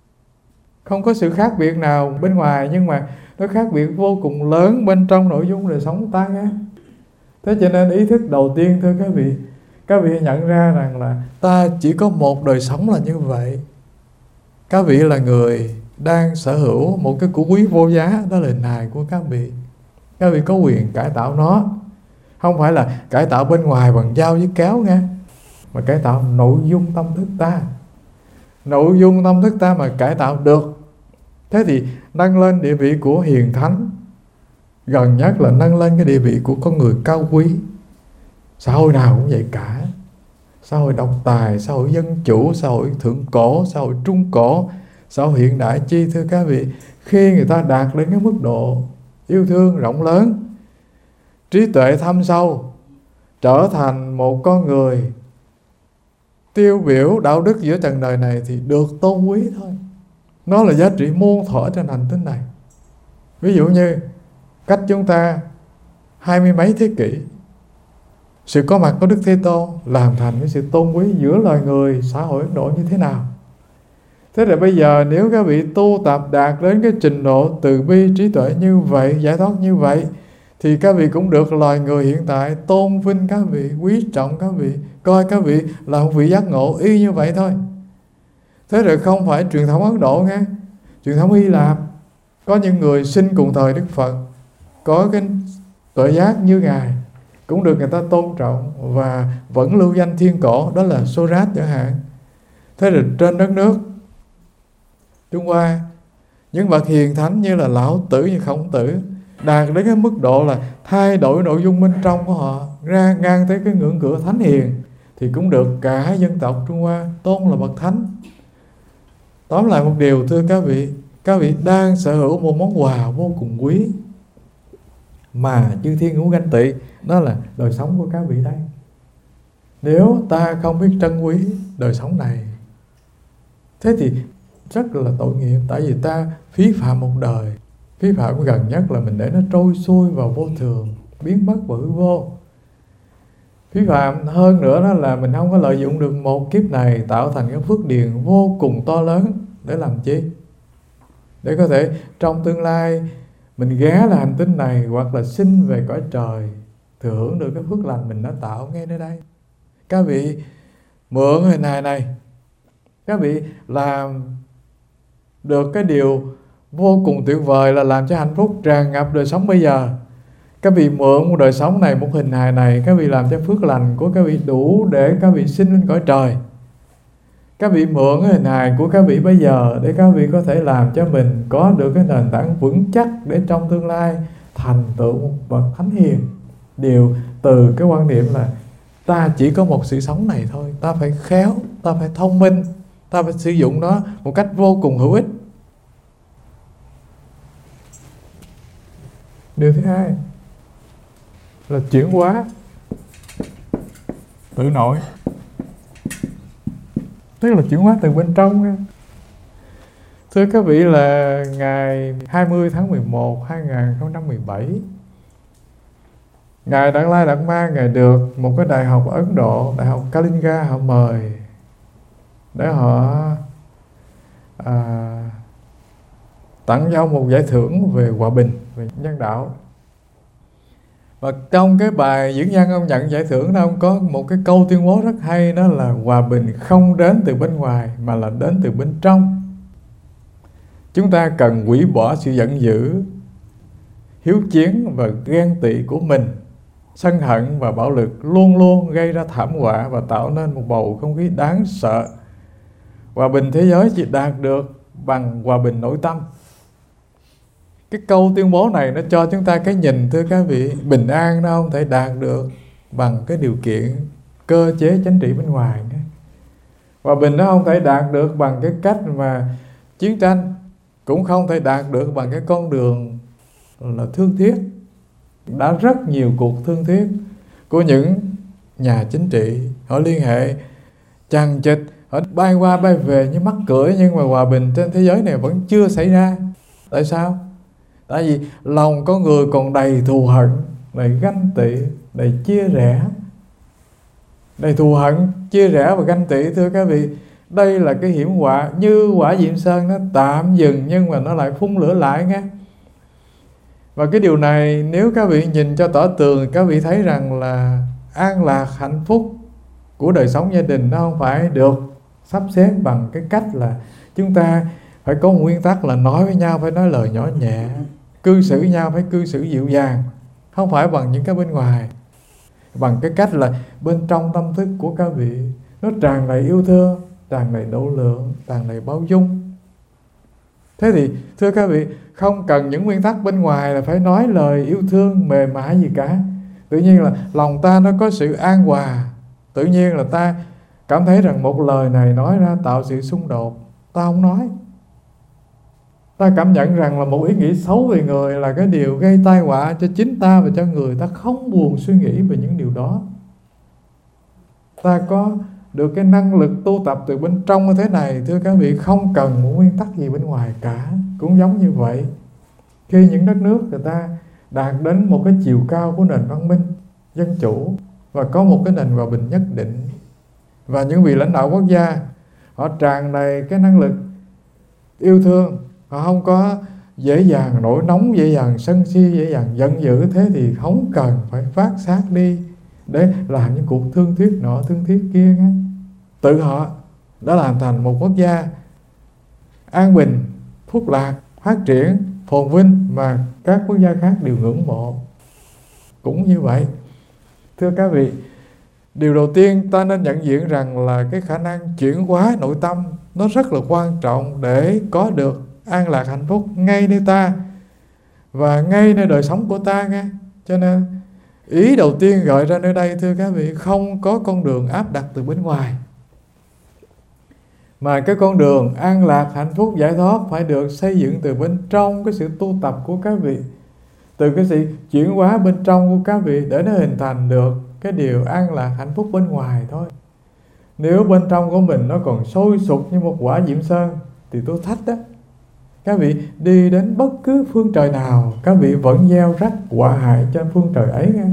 không có sự khác biệt nào bên ngoài, nhưng mà nó khác biệt vô cùng lớn bên trong nội dung đời sống ta nghe. Thế cho nên ý thức đầu tiên thưa các vị, các vị nhận ra rằng là ta chỉ có một đời sống là như vậy. Các vị là người đang sở hữu một cái của quý vô giá, đó là hình hài của các vị. Các vị có quyền cải tạo nó. Không phải là cải tạo bên ngoài bằng dao với kéo nghe, mà cải tạo nội dung tâm thức ta. Nội dung tâm thức ta mà cải tạo được, thế thì nâng lên địa vị của hiền thánh, gần nhất là nâng lên cái địa vị của con người cao quý. Xã hội nào cũng vậy cả. Xã hội độc tài, xã hội dân chủ, xã hội thượng cổ, xã hội trung cổ, xã hội hiện đại chi thưa các vị, khi người ta đạt đến cái mức độ yêu thương rộng lớn, trí tuệ thâm sâu, trở thành một con người tiêu biểu đạo đức giữa trần đời này thì được tôn quý thôi. Nó là giá trị muôn thuở trên hành tinh này. Ví dụ như cách chúng ta hai mươi mấy thế kỷ, sự có mặt của Đức Thế Tôn làm thành cái sự tôn quý giữa loài người, xã hội Ấn Độ như thế nào. Thế rồi bây giờ nếu các vị tu tập đạt đến cái trình độ từ bi trí tuệ như vậy, giải thoát như vậy, thì các vị cũng được loài người hiện tại tôn vinh các vị, quý trọng các vị, coi các vị là một vị giác ngộ y như vậy thôi. Thế rồi không phải truyền thống Ấn Độ nghe, truyền thống Hy Lạp, có những người sinh cùng thời Đức Phật, có cái tuệ giác như Ngài, cũng được người ta tôn trọng và vẫn lưu danh thiên cổ, đó là Sorat chẳng hạn. Thế rồi trên đất nước Trung Hoa, những bậc hiền thánh như là Lão Tử, như Khổng Tử, đạt đến cái mức độ là thay đổi nội dung bên trong của họ ra ngang tới cái ngưỡng cửa thánh hiền, thì cũng được cả dân tộc Trung Hoa tôn là bậc thánh. Tóm lại một điều thưa các vị, các vị đang sở hữu một món quà vô cùng quý mà chư thiên ngũ ganh tị, đó là đời sống của các vị đây. Nếu ta không biết trân quý đời sống này, thế thì rất là tội nghiệp, tại vì ta phí phạm một đời. Phí phạm gần nhất là mình để nó trôi xuôi vào vô thường, biến mất vào hư vô. Phí phạm hơn nữa đó là mình không có lợi dụng được một kiếp này tạo thành cái phước điền vô cùng to lớn để làm chi? Để có thể trong tương lai mình ghé là hành tinh này, hoặc là sinh về cõi trời, thừa hưởng được cái phước lành mình đã tạo ngay nơi đây. Các vị mượn hình hài này, các vị làm được cái điều vô cùng tuyệt vời là làm cho hạnh phúc tràn ngập đời sống bây giờ. Các vị mượn một đời sống này, một hình hài này, các vị làm cho phước lành của các vị đủ để các vị sinh lên cõi trời. Các vị mượn cái hình hài của các vị bây giờ để các vị có thể làm cho mình có được cái nền tảng vững chắc để trong tương lai thành tựu một bậc thánh hiền. Điều từ cái quan điểm là ta chỉ có một sự sống này thôi, ta phải khéo, ta phải thông minh, ta phải sử dụng nó một cách vô cùng hữu ích. Điều thứ hai là chuyển hóa tự nội, tức là chuyển hóa từ bên trong. Thưa các vị, là ngày hai mươi tháng mười một hai nghìn không trăm mười bảy, Ngài Đạt Lai Đạt Ma, Ngài được một cái đại học ở Ấn Độ, Đại học Kalinga, họ mời để họ à, tặng cho ông một giải thưởng về hòa bình, về nhân đạo. Và trong cái bài diễn văn ông nhận giải thưởng đó, ông có một cái câu tuyên bố rất hay, đó là hòa bình không đến từ bên ngoài mà là đến từ bên trong. Chúng ta cần hủy bỏ sự giận dữ, hiếu chiến và ghen tị của mình. Sân hận và bạo lực luôn luôn gây ra thảm họa và tạo nên một bầu không khí đáng sợ. Hòa bình thế giới chỉ đạt được bằng hòa bình nội tâm. Cái câu tuyên bố này nó cho chúng ta cái nhìn, thưa các vị, bình an nó không thể đạt được bằng cái điều kiện cơ chế chính trị bên ngoài. Hòa bình nó không thể đạt được bằng cái cách mà chiến tranh, cũng không thể đạt được bằng cái con đường là thương thuyết. Đã rất nhiều cuộc thương thuyết của những nhà chính trị, họ liên hệ chằng chịt, họ bay qua bay về như mắc cưỡi, nhưng mà hòa bình trên thế giới này vẫn chưa xảy ra. Tại sao? Tại vì lòng con người còn đầy thù hận, đầy ganh tị, đầy chia rẽ. Đầy thù hận, chia rẽ và ganh tị, thưa các vị, đây là cái hiểm họa. Như quả Diệm Sơn nó tạm dừng nhưng mà nó lại phun lửa lại nghe. Và cái điều này nếu các vị nhìn cho tỏ tường, các vị thấy rằng là an lạc hạnh phúc của đời sống gia đình nó không phải được sắp xếp bằng cái cách là chúng ta phải có một nguyên tắc là nói với nhau phải nói lời nhỏ nhẹ, cư xử nhau phải cư xử dịu dàng, không phải bằng những cái bên ngoài, bằng cái cách là bên trong tâm thức của các vị nó tràn đầy yêu thương, tràn đầy độ lượng, tràn đầy bao dung. Thế thì thưa các vị, không cần những nguyên tắc bên ngoài là phải nói lời yêu thương mềm mại gì cả. Tự nhiên là lòng ta nó có sự an hòa. Tự nhiên là ta cảm thấy rằng một lời này nói ra tạo sự xung đột, ta không nói. Ta cảm nhận rằng là một ý nghĩ xấu về người là cái điều gây tai họa cho chính ta và cho người. Ta không buồn suy nghĩ về những điều đó. Ta có được cái năng lực tu tập từ bên trong như thế này, thưa các vị, không cần một nguyên tắc gì bên ngoài cả. Cũng giống như vậy, khi những đất nước người ta đạt đến một cái chiều cao của nền văn minh, dân chủ và có một cái nền hòa bình nhất định, và những vị lãnh đạo quốc gia họ tràn đầy cái năng lực yêu thương, họ không có dễ dàng nổi nóng, dễ dàng sân si, dễ dàng giận dữ, thế thì không cần phải phát xác đi để làm những cuộc thương thuyết nọ thương thuyết kia nghe. Tự họ đã làm thành một quốc gia an bình, phúc lạc, phát triển, phồn vinh mà các quốc gia khác đều ngưỡng mộ. Cũng như vậy, thưa các vị, điều đầu tiên ta nên nhận diện rằng là cái khả năng chuyển hóa nội tâm nó rất là quan trọng để có được an lạc hạnh phúc ngay nơi ta và ngay nơi đời sống của ta nghe. Cho nên ý đầu tiên gọi ra nơi đây, thưa các vị, không có con đường áp đặt từ bên ngoài, mà cái con đường an lạc hạnh phúc giải thoát phải được xây dựng từ bên trong cái sự tu tập của các vị, từ cái sự chuyển hóa bên trong của các vị để nó hình thành được cái điều an lạc hạnh phúc bên ngoài thôi. Nếu bên trong của mình nó còn sôi sục như một quả Diệm Sơn thì tôi thách đó, các vị đi đến bất cứ phương trời nào, các vị vẫn gieo rắc họa hại trên phương trời ấy nghe.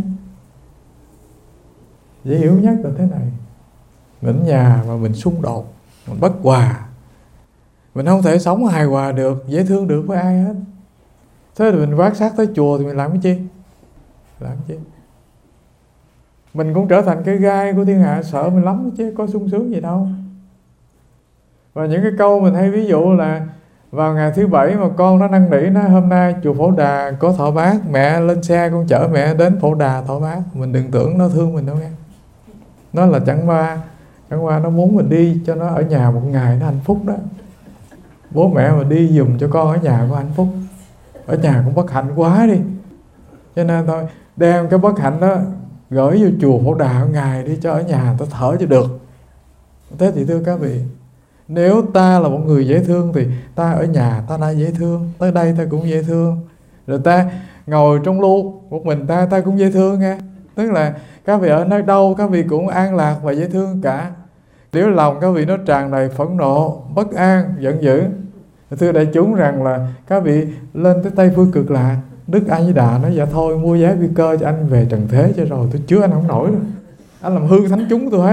Dễ hiểu nhất là thế này: mình nhà mà mình xung đột, mình bất hòa, mình không thể sống hài hòa được, dễ thương được với ai hết. Thế thì mình vác xác tới chùa thì mình làm cái chi? Làm cái chi? Mình cũng trở thành cái gai của thiên hạ, sợ mình lắm chứ có sung sướng gì đâu. Và những cái câu mình hay ví dụ là Vào ngày thứ bảy mà con nó năn nỉ nó hôm nay chùa Phổ Đà có thọ bát, mẹ lên xe con chở mẹ đến Phổ Đà thọ bát. Mình đừng tưởng nó thương mình đâu nghe. Nó là chẳng qua Chẳng qua nó muốn mình đi cho nó ở nhà một ngày nó hạnh phúc đó. Bố mẹ mà đi giùm cho con ở nhà có hạnh phúc, ở nhà cũng bất hạnh quá đi. Cho nên thôi đem cái bất hạnh đó gửi vô chùa Phổ Đà một ngày đi cho ở nhà ta thở cho được. Thế thì thưa các vị, nếu ta là một người dễ thương thì ta ở nhà ta đã dễ thương, tới đây ta cũng dễ thương. Rồi ta ngồi trong lu một mình ta, ta cũng dễ thương nghe. Tức là các vị ở nơi đâu các vị cũng an lạc và dễ thương cả. Nếu lòng các vị nó tràn đầy phẫn nộ, bất an, giận dữ, thưa đại chúng rằng là các vị lên tới Tây Phương Cực Lạc, Đức A Di Đà nói dạ thôi mua vé phi cơ cho anh về trần thế cho rồi, tôi chứa anh không nổi đâu, anh làm hư thánh chúng tôi hết.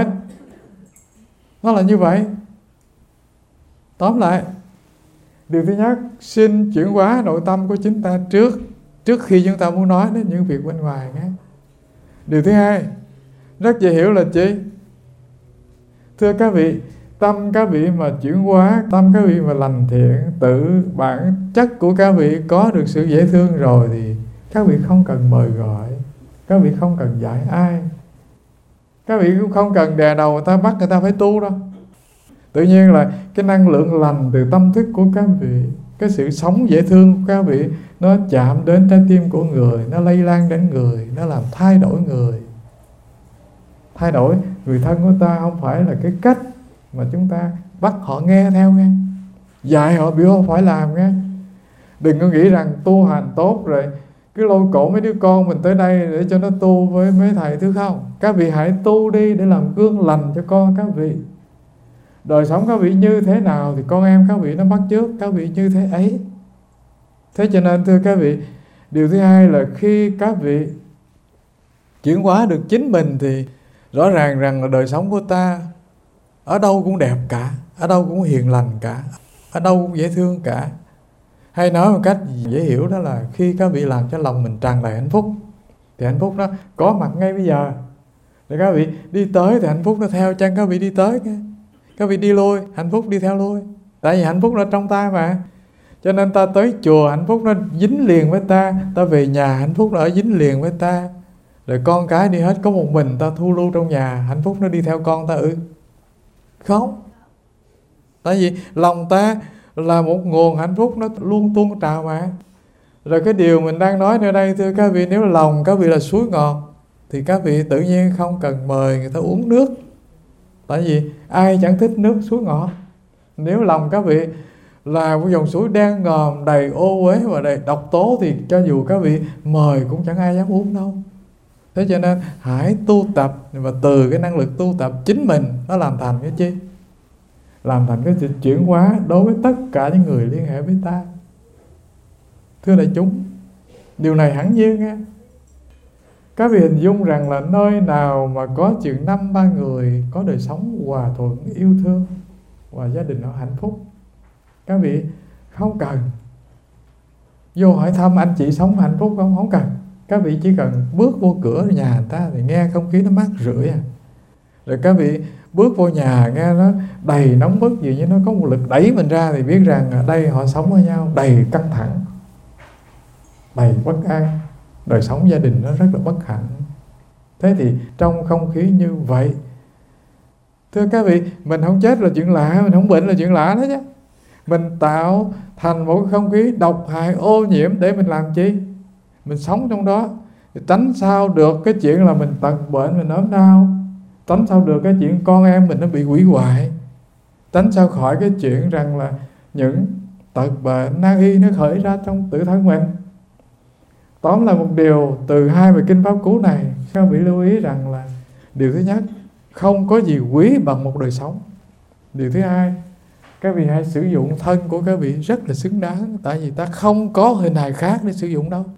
Nó là như vậy. Tóm lại, điều thứ nhất, xin chuyển hóa nội tâm của chúng ta trước trước khi chúng ta muốn nói đến những việc bên ngoài nhé. Điều thứ hai, rất dễ hiểu là chi? Thưa các vị, tâm các vị mà chuyển hóa, tâm các vị mà lành thiện, tự bản chất của các vị có được sự dễ thương rồi thì các vị không cần mời gọi, các vị không cần dạy ai, các vị cũng không cần đè đầu người ta bắt người ta phải tu đâu. Tự nhiên là cái năng lượng lành từ tâm thức của các vị, cái sự sống dễ thương của các vị, nó chạm đến trái tim của người, nó lây lan đến người, nó làm thay đổi người. Thay đổi người thân của ta không phải là cái cách mà chúng ta bắt họ nghe theo nghe, dạy họ biểu họ phải làm nghe. Đừng có nghĩ rằng tu hành tốt rồi cứ lôi cổ mấy đứa con mình tới đây để cho nó tu với mấy thầy thứ không. Các vị hãy tu đi để làm gương lành cho con các vị. Đời sống các vị như thế nào thì con em các vị nó bắt chước các vị như thế ấy. Thế cho nên thưa các vị, điều thứ hai là khi các vị chuyển hóa được chính mình thì rõ ràng rằng là đời sống của ta ở đâu cũng đẹp cả, ở đâu cũng hiền lành cả, ở đâu cũng dễ thương cả. Hay nói một cách dễ hiểu đó là khi các vị làm cho lòng mình tràn đầy hạnh phúc thì hạnh phúc đó có mặt ngay bây giờ. Để các vị đi tới thì hạnh phúc nó theo chân các vị đi tới. Các vị đi lui, hạnh phúc đi theo lui. Tại vì hạnh phúc nó trong ta mà. Cho nên ta tới chùa, hạnh phúc nó dính liền với ta. Ta về nhà, hạnh phúc nó ở dính liền với ta. Rồi con cái đi hết, có một mình ta thu lưu trong nhà, hạnh phúc nó đi theo con ta ư? Không. Tại vì lòng ta là một nguồn hạnh phúc nó luôn tuôn trào mà. Rồi cái điều mình đang nói nơi đây thưa các vị, nếu lòng các vị là suối ngọt thì các vị tự nhiên không cần mời người ta uống nước. Tại vì ai chẳng thích nước suối ngọt. Nếu lòng các vị là một dòng suối đen ngòm đầy ô uế và đầy độc tố thì cho dù các vị mời cũng chẳng ai dám uống đâu. Thế cho nên hãy tu tập, và từ cái năng lực tu tập chính mình nó làm thành cái chi? Làm thành cái sự chuyển hóa đối với tất cả những người liên hệ với ta. Thưa đại chúng, điều này hẳn nhiên nghe. Các vị hình dung rằng là nơi nào mà có chừng năm ba người có đời sống hòa thuận, yêu thương và gia đình họ hạnh phúc, các vị không cần vô hỏi thăm anh chị sống hạnh phúc không, không cần. Các vị chỉ cần bước vô cửa nhà người ta thì nghe không khí nó mát rượi à. Rồi các vị bước vô nhà nghe nó đầy nóng bức gì, như nó có một lực đẩy mình ra thì biết rằng ở đây họ sống với nhau đầy căng thẳng, đầy bất an, đời sống gia đình nó rất là bất hạnh. Thế thì trong không khí như vậy, thưa các vị, mình không chết là chuyện lạ, mình không bệnh là chuyện lạ đó chứ. Mình tạo thành một không khí độc hại ô nhiễm để mình làm chi? Mình sống trong đó thì tránh sao được cái chuyện là mình tật bệnh, mình ốm đau, tránh sao được cái chuyện con em mình nó bị hủy hoại, tránh sao khỏi cái chuyện rằng là những tật bệnh nan y nó khởi ra trong tự thân mình. Tóm lại một điều từ hai bài kinh pháp cú này, các vị lưu ý rằng là điều thứ nhất, không có gì quý bằng một đời sống. Điều thứ hai, các vị hãy sử dụng thân của các vị rất là xứng đáng, tại vì ta không có hình hài khác để sử dụng đâu.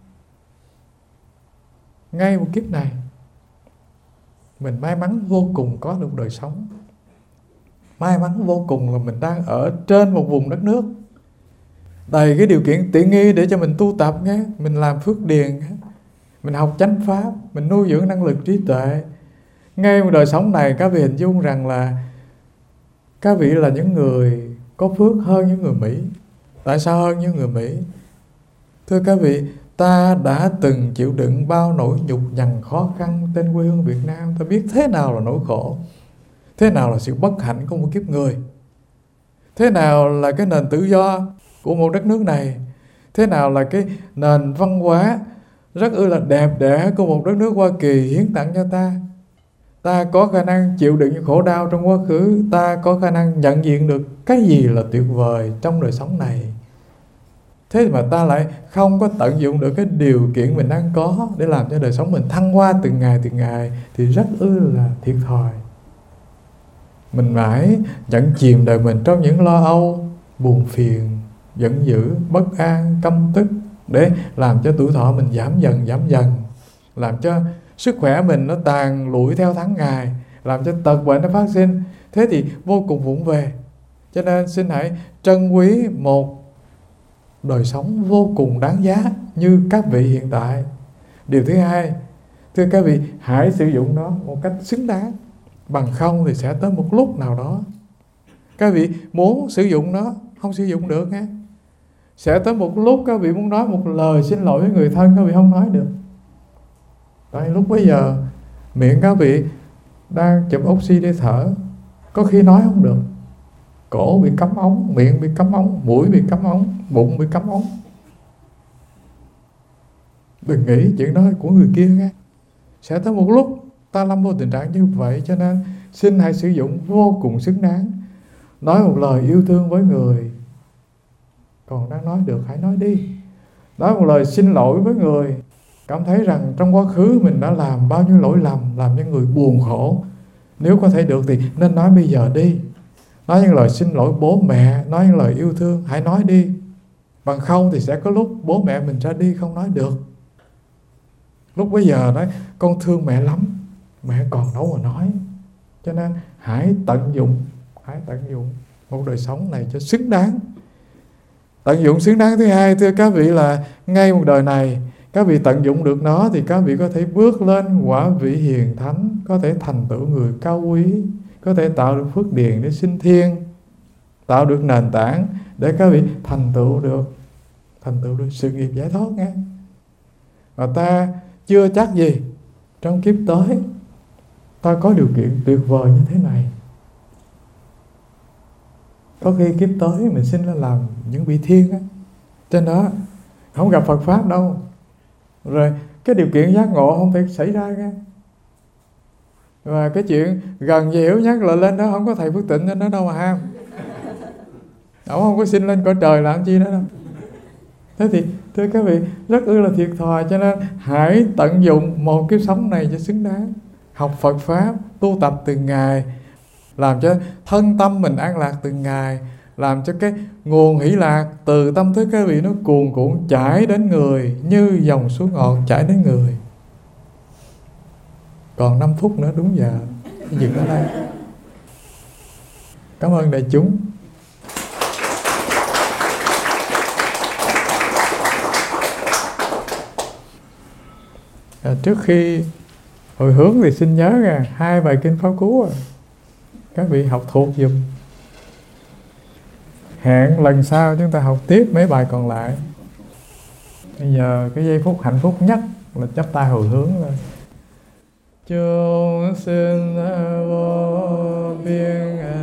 Ngay một kiếp này mình may mắn vô cùng có được đời sống. May mắn vô cùng là mình đang ở trên một vùng đất nước đầy cái điều kiện tiện nghi để cho mình tu tập nghe, mình làm phước điền nghe, mình học chánh pháp, mình nuôi dưỡng năng lực trí tuệ. Ngay một đời sống này các vị hình dung rằng là các vị là những người có phước hơn những người Mỹ. Tại sao hơn những người Mỹ? Thưa các vị, ta đã từng chịu đựng bao nỗi nhục nhằn khó khăn trên quê hương Việt Nam. Ta biết thế nào là nỗi khổ, thế nào là sự bất hạnh của một kiếp người, thế nào là cái nền tự do của một đất nước này, thế nào là cái nền văn hóa rất ư là đẹp đẽ của một đất nước Hoa Kỳ hiến tặng cho ta. Ta có khả năng chịu đựng những khổ đau trong quá khứ, ta có khả năng nhận diện được cái gì là tuyệt vời trong đời sống này. Thế mà ta lại không có tận dụng được cái điều kiện mình đang có để làm cho đời sống mình thăng hoa từng ngày từng ngày, thì rất ư là thiệt thòi. Mình mãi dẫn chìm đời mình trong những lo âu, buồn phiền, giận dữ, bất an, căm tức, để làm cho tuổi thọ mình giảm dần giảm dần, làm cho sức khỏe mình nó tàn lụi theo tháng ngày, làm cho tật bệnh nó phát sinh. Thế thì vô cùng vụng về. Cho nên xin hãy trân quý một đời sống vô cùng đáng giá như các vị hiện tại. Điều thứ hai, thưa các vị, hãy sử dụng nó một cách xứng đáng. Bằng không thì sẽ tới một lúc nào đó các vị muốn sử dụng nó không sử dụng được nghe. Sẽ tới một lúc các vị muốn nói một lời xin lỗi với người thân, các vị không nói được. Tại lúc bấy giờ miệng các vị đang chụp oxy để thở, có khi nói không được. Cổ bị cấm ống, miệng bị cấm ống, mũi bị cấm ống, bụng bị cấm ống. Đừng nghĩ chuyện đó của người kia nghe. Sẽ tới một lúc ta lâm vô tình trạng như vậy. Cho nên xin hãy sử dụng vô cùng xứng đáng. Nói một lời yêu thương với người còn đang nói được, hãy nói đi. Nói một lời xin lỗi với người cảm thấy rằng trong quá khứ mình đã làm bao nhiêu lỗi lầm, làm cho người buồn khổ, nếu có thể được thì nên nói bây giờ đi. Nói những lời xin lỗi bố mẹ, nói những lời yêu thương, hãy nói đi. Bằng không thì sẽ có lúc bố mẹ mình ra đi không nói được. Lúc bấy giờ nói con thương mẹ lắm, mẹ còn đâu mà nói. Cho nên hãy tận dụng, hãy tận dụng một đời sống này cho xứng đáng. Tận dụng xứng đáng thứ hai, thưa các vị, là ngay một đời này các vị tận dụng được nó thì các vị có thể bước lên quả vị hiền thánh, có thể thành tựu người cao quý, có thể tạo được phước điền để sinh thiên, tạo được nền tảng để các vị thành tựu được thành tựu được sự nghiệp giải thoát nghe. Và ta chưa chắc gì trong kiếp tới ta có điều kiện tuyệt vời như thế này. Có khi kiếp tới mình xin lên làm những vị thiên á, trên đó không gặp Phật Pháp đâu. Rồi cái điều kiện giác ngộ không thể xảy ra nghe. Và cái chuyện gần và hiểu nhất là lên đó không có thầy Phước Tịnh trên đó đâu mà ham. Ông không có xin lên cõi trời làm chi đó đâu. Thế thì thưa các vị, rất ư là thiệt thòi. Cho nên hãy tận dụng một kiếp sống này cho xứng đáng. Học Phật Pháp, tu tập từng ngày, làm cho thân tâm mình an lạc từng ngày, làm cho cái nguồn hỷ lạc từ tâm thức các vị nó cuồn cuộn chảy đến người như dòng suối ngọt chảy đến người. Còn năm phút nữa đúng giờ, dừng ở đây. Cảm ơn đại chúng. À, trước khi hồi hướng thì xin nhớ nha, hai bài kinh Pháp Cú à, các vị học thuộc giùm. Hẹn lần sau chúng ta học tiếp mấy bài còn lại. Bây giờ cái giây phút hạnh phúc nhất là chắp tay hồi hướng rồi. Chúng sinh vô biên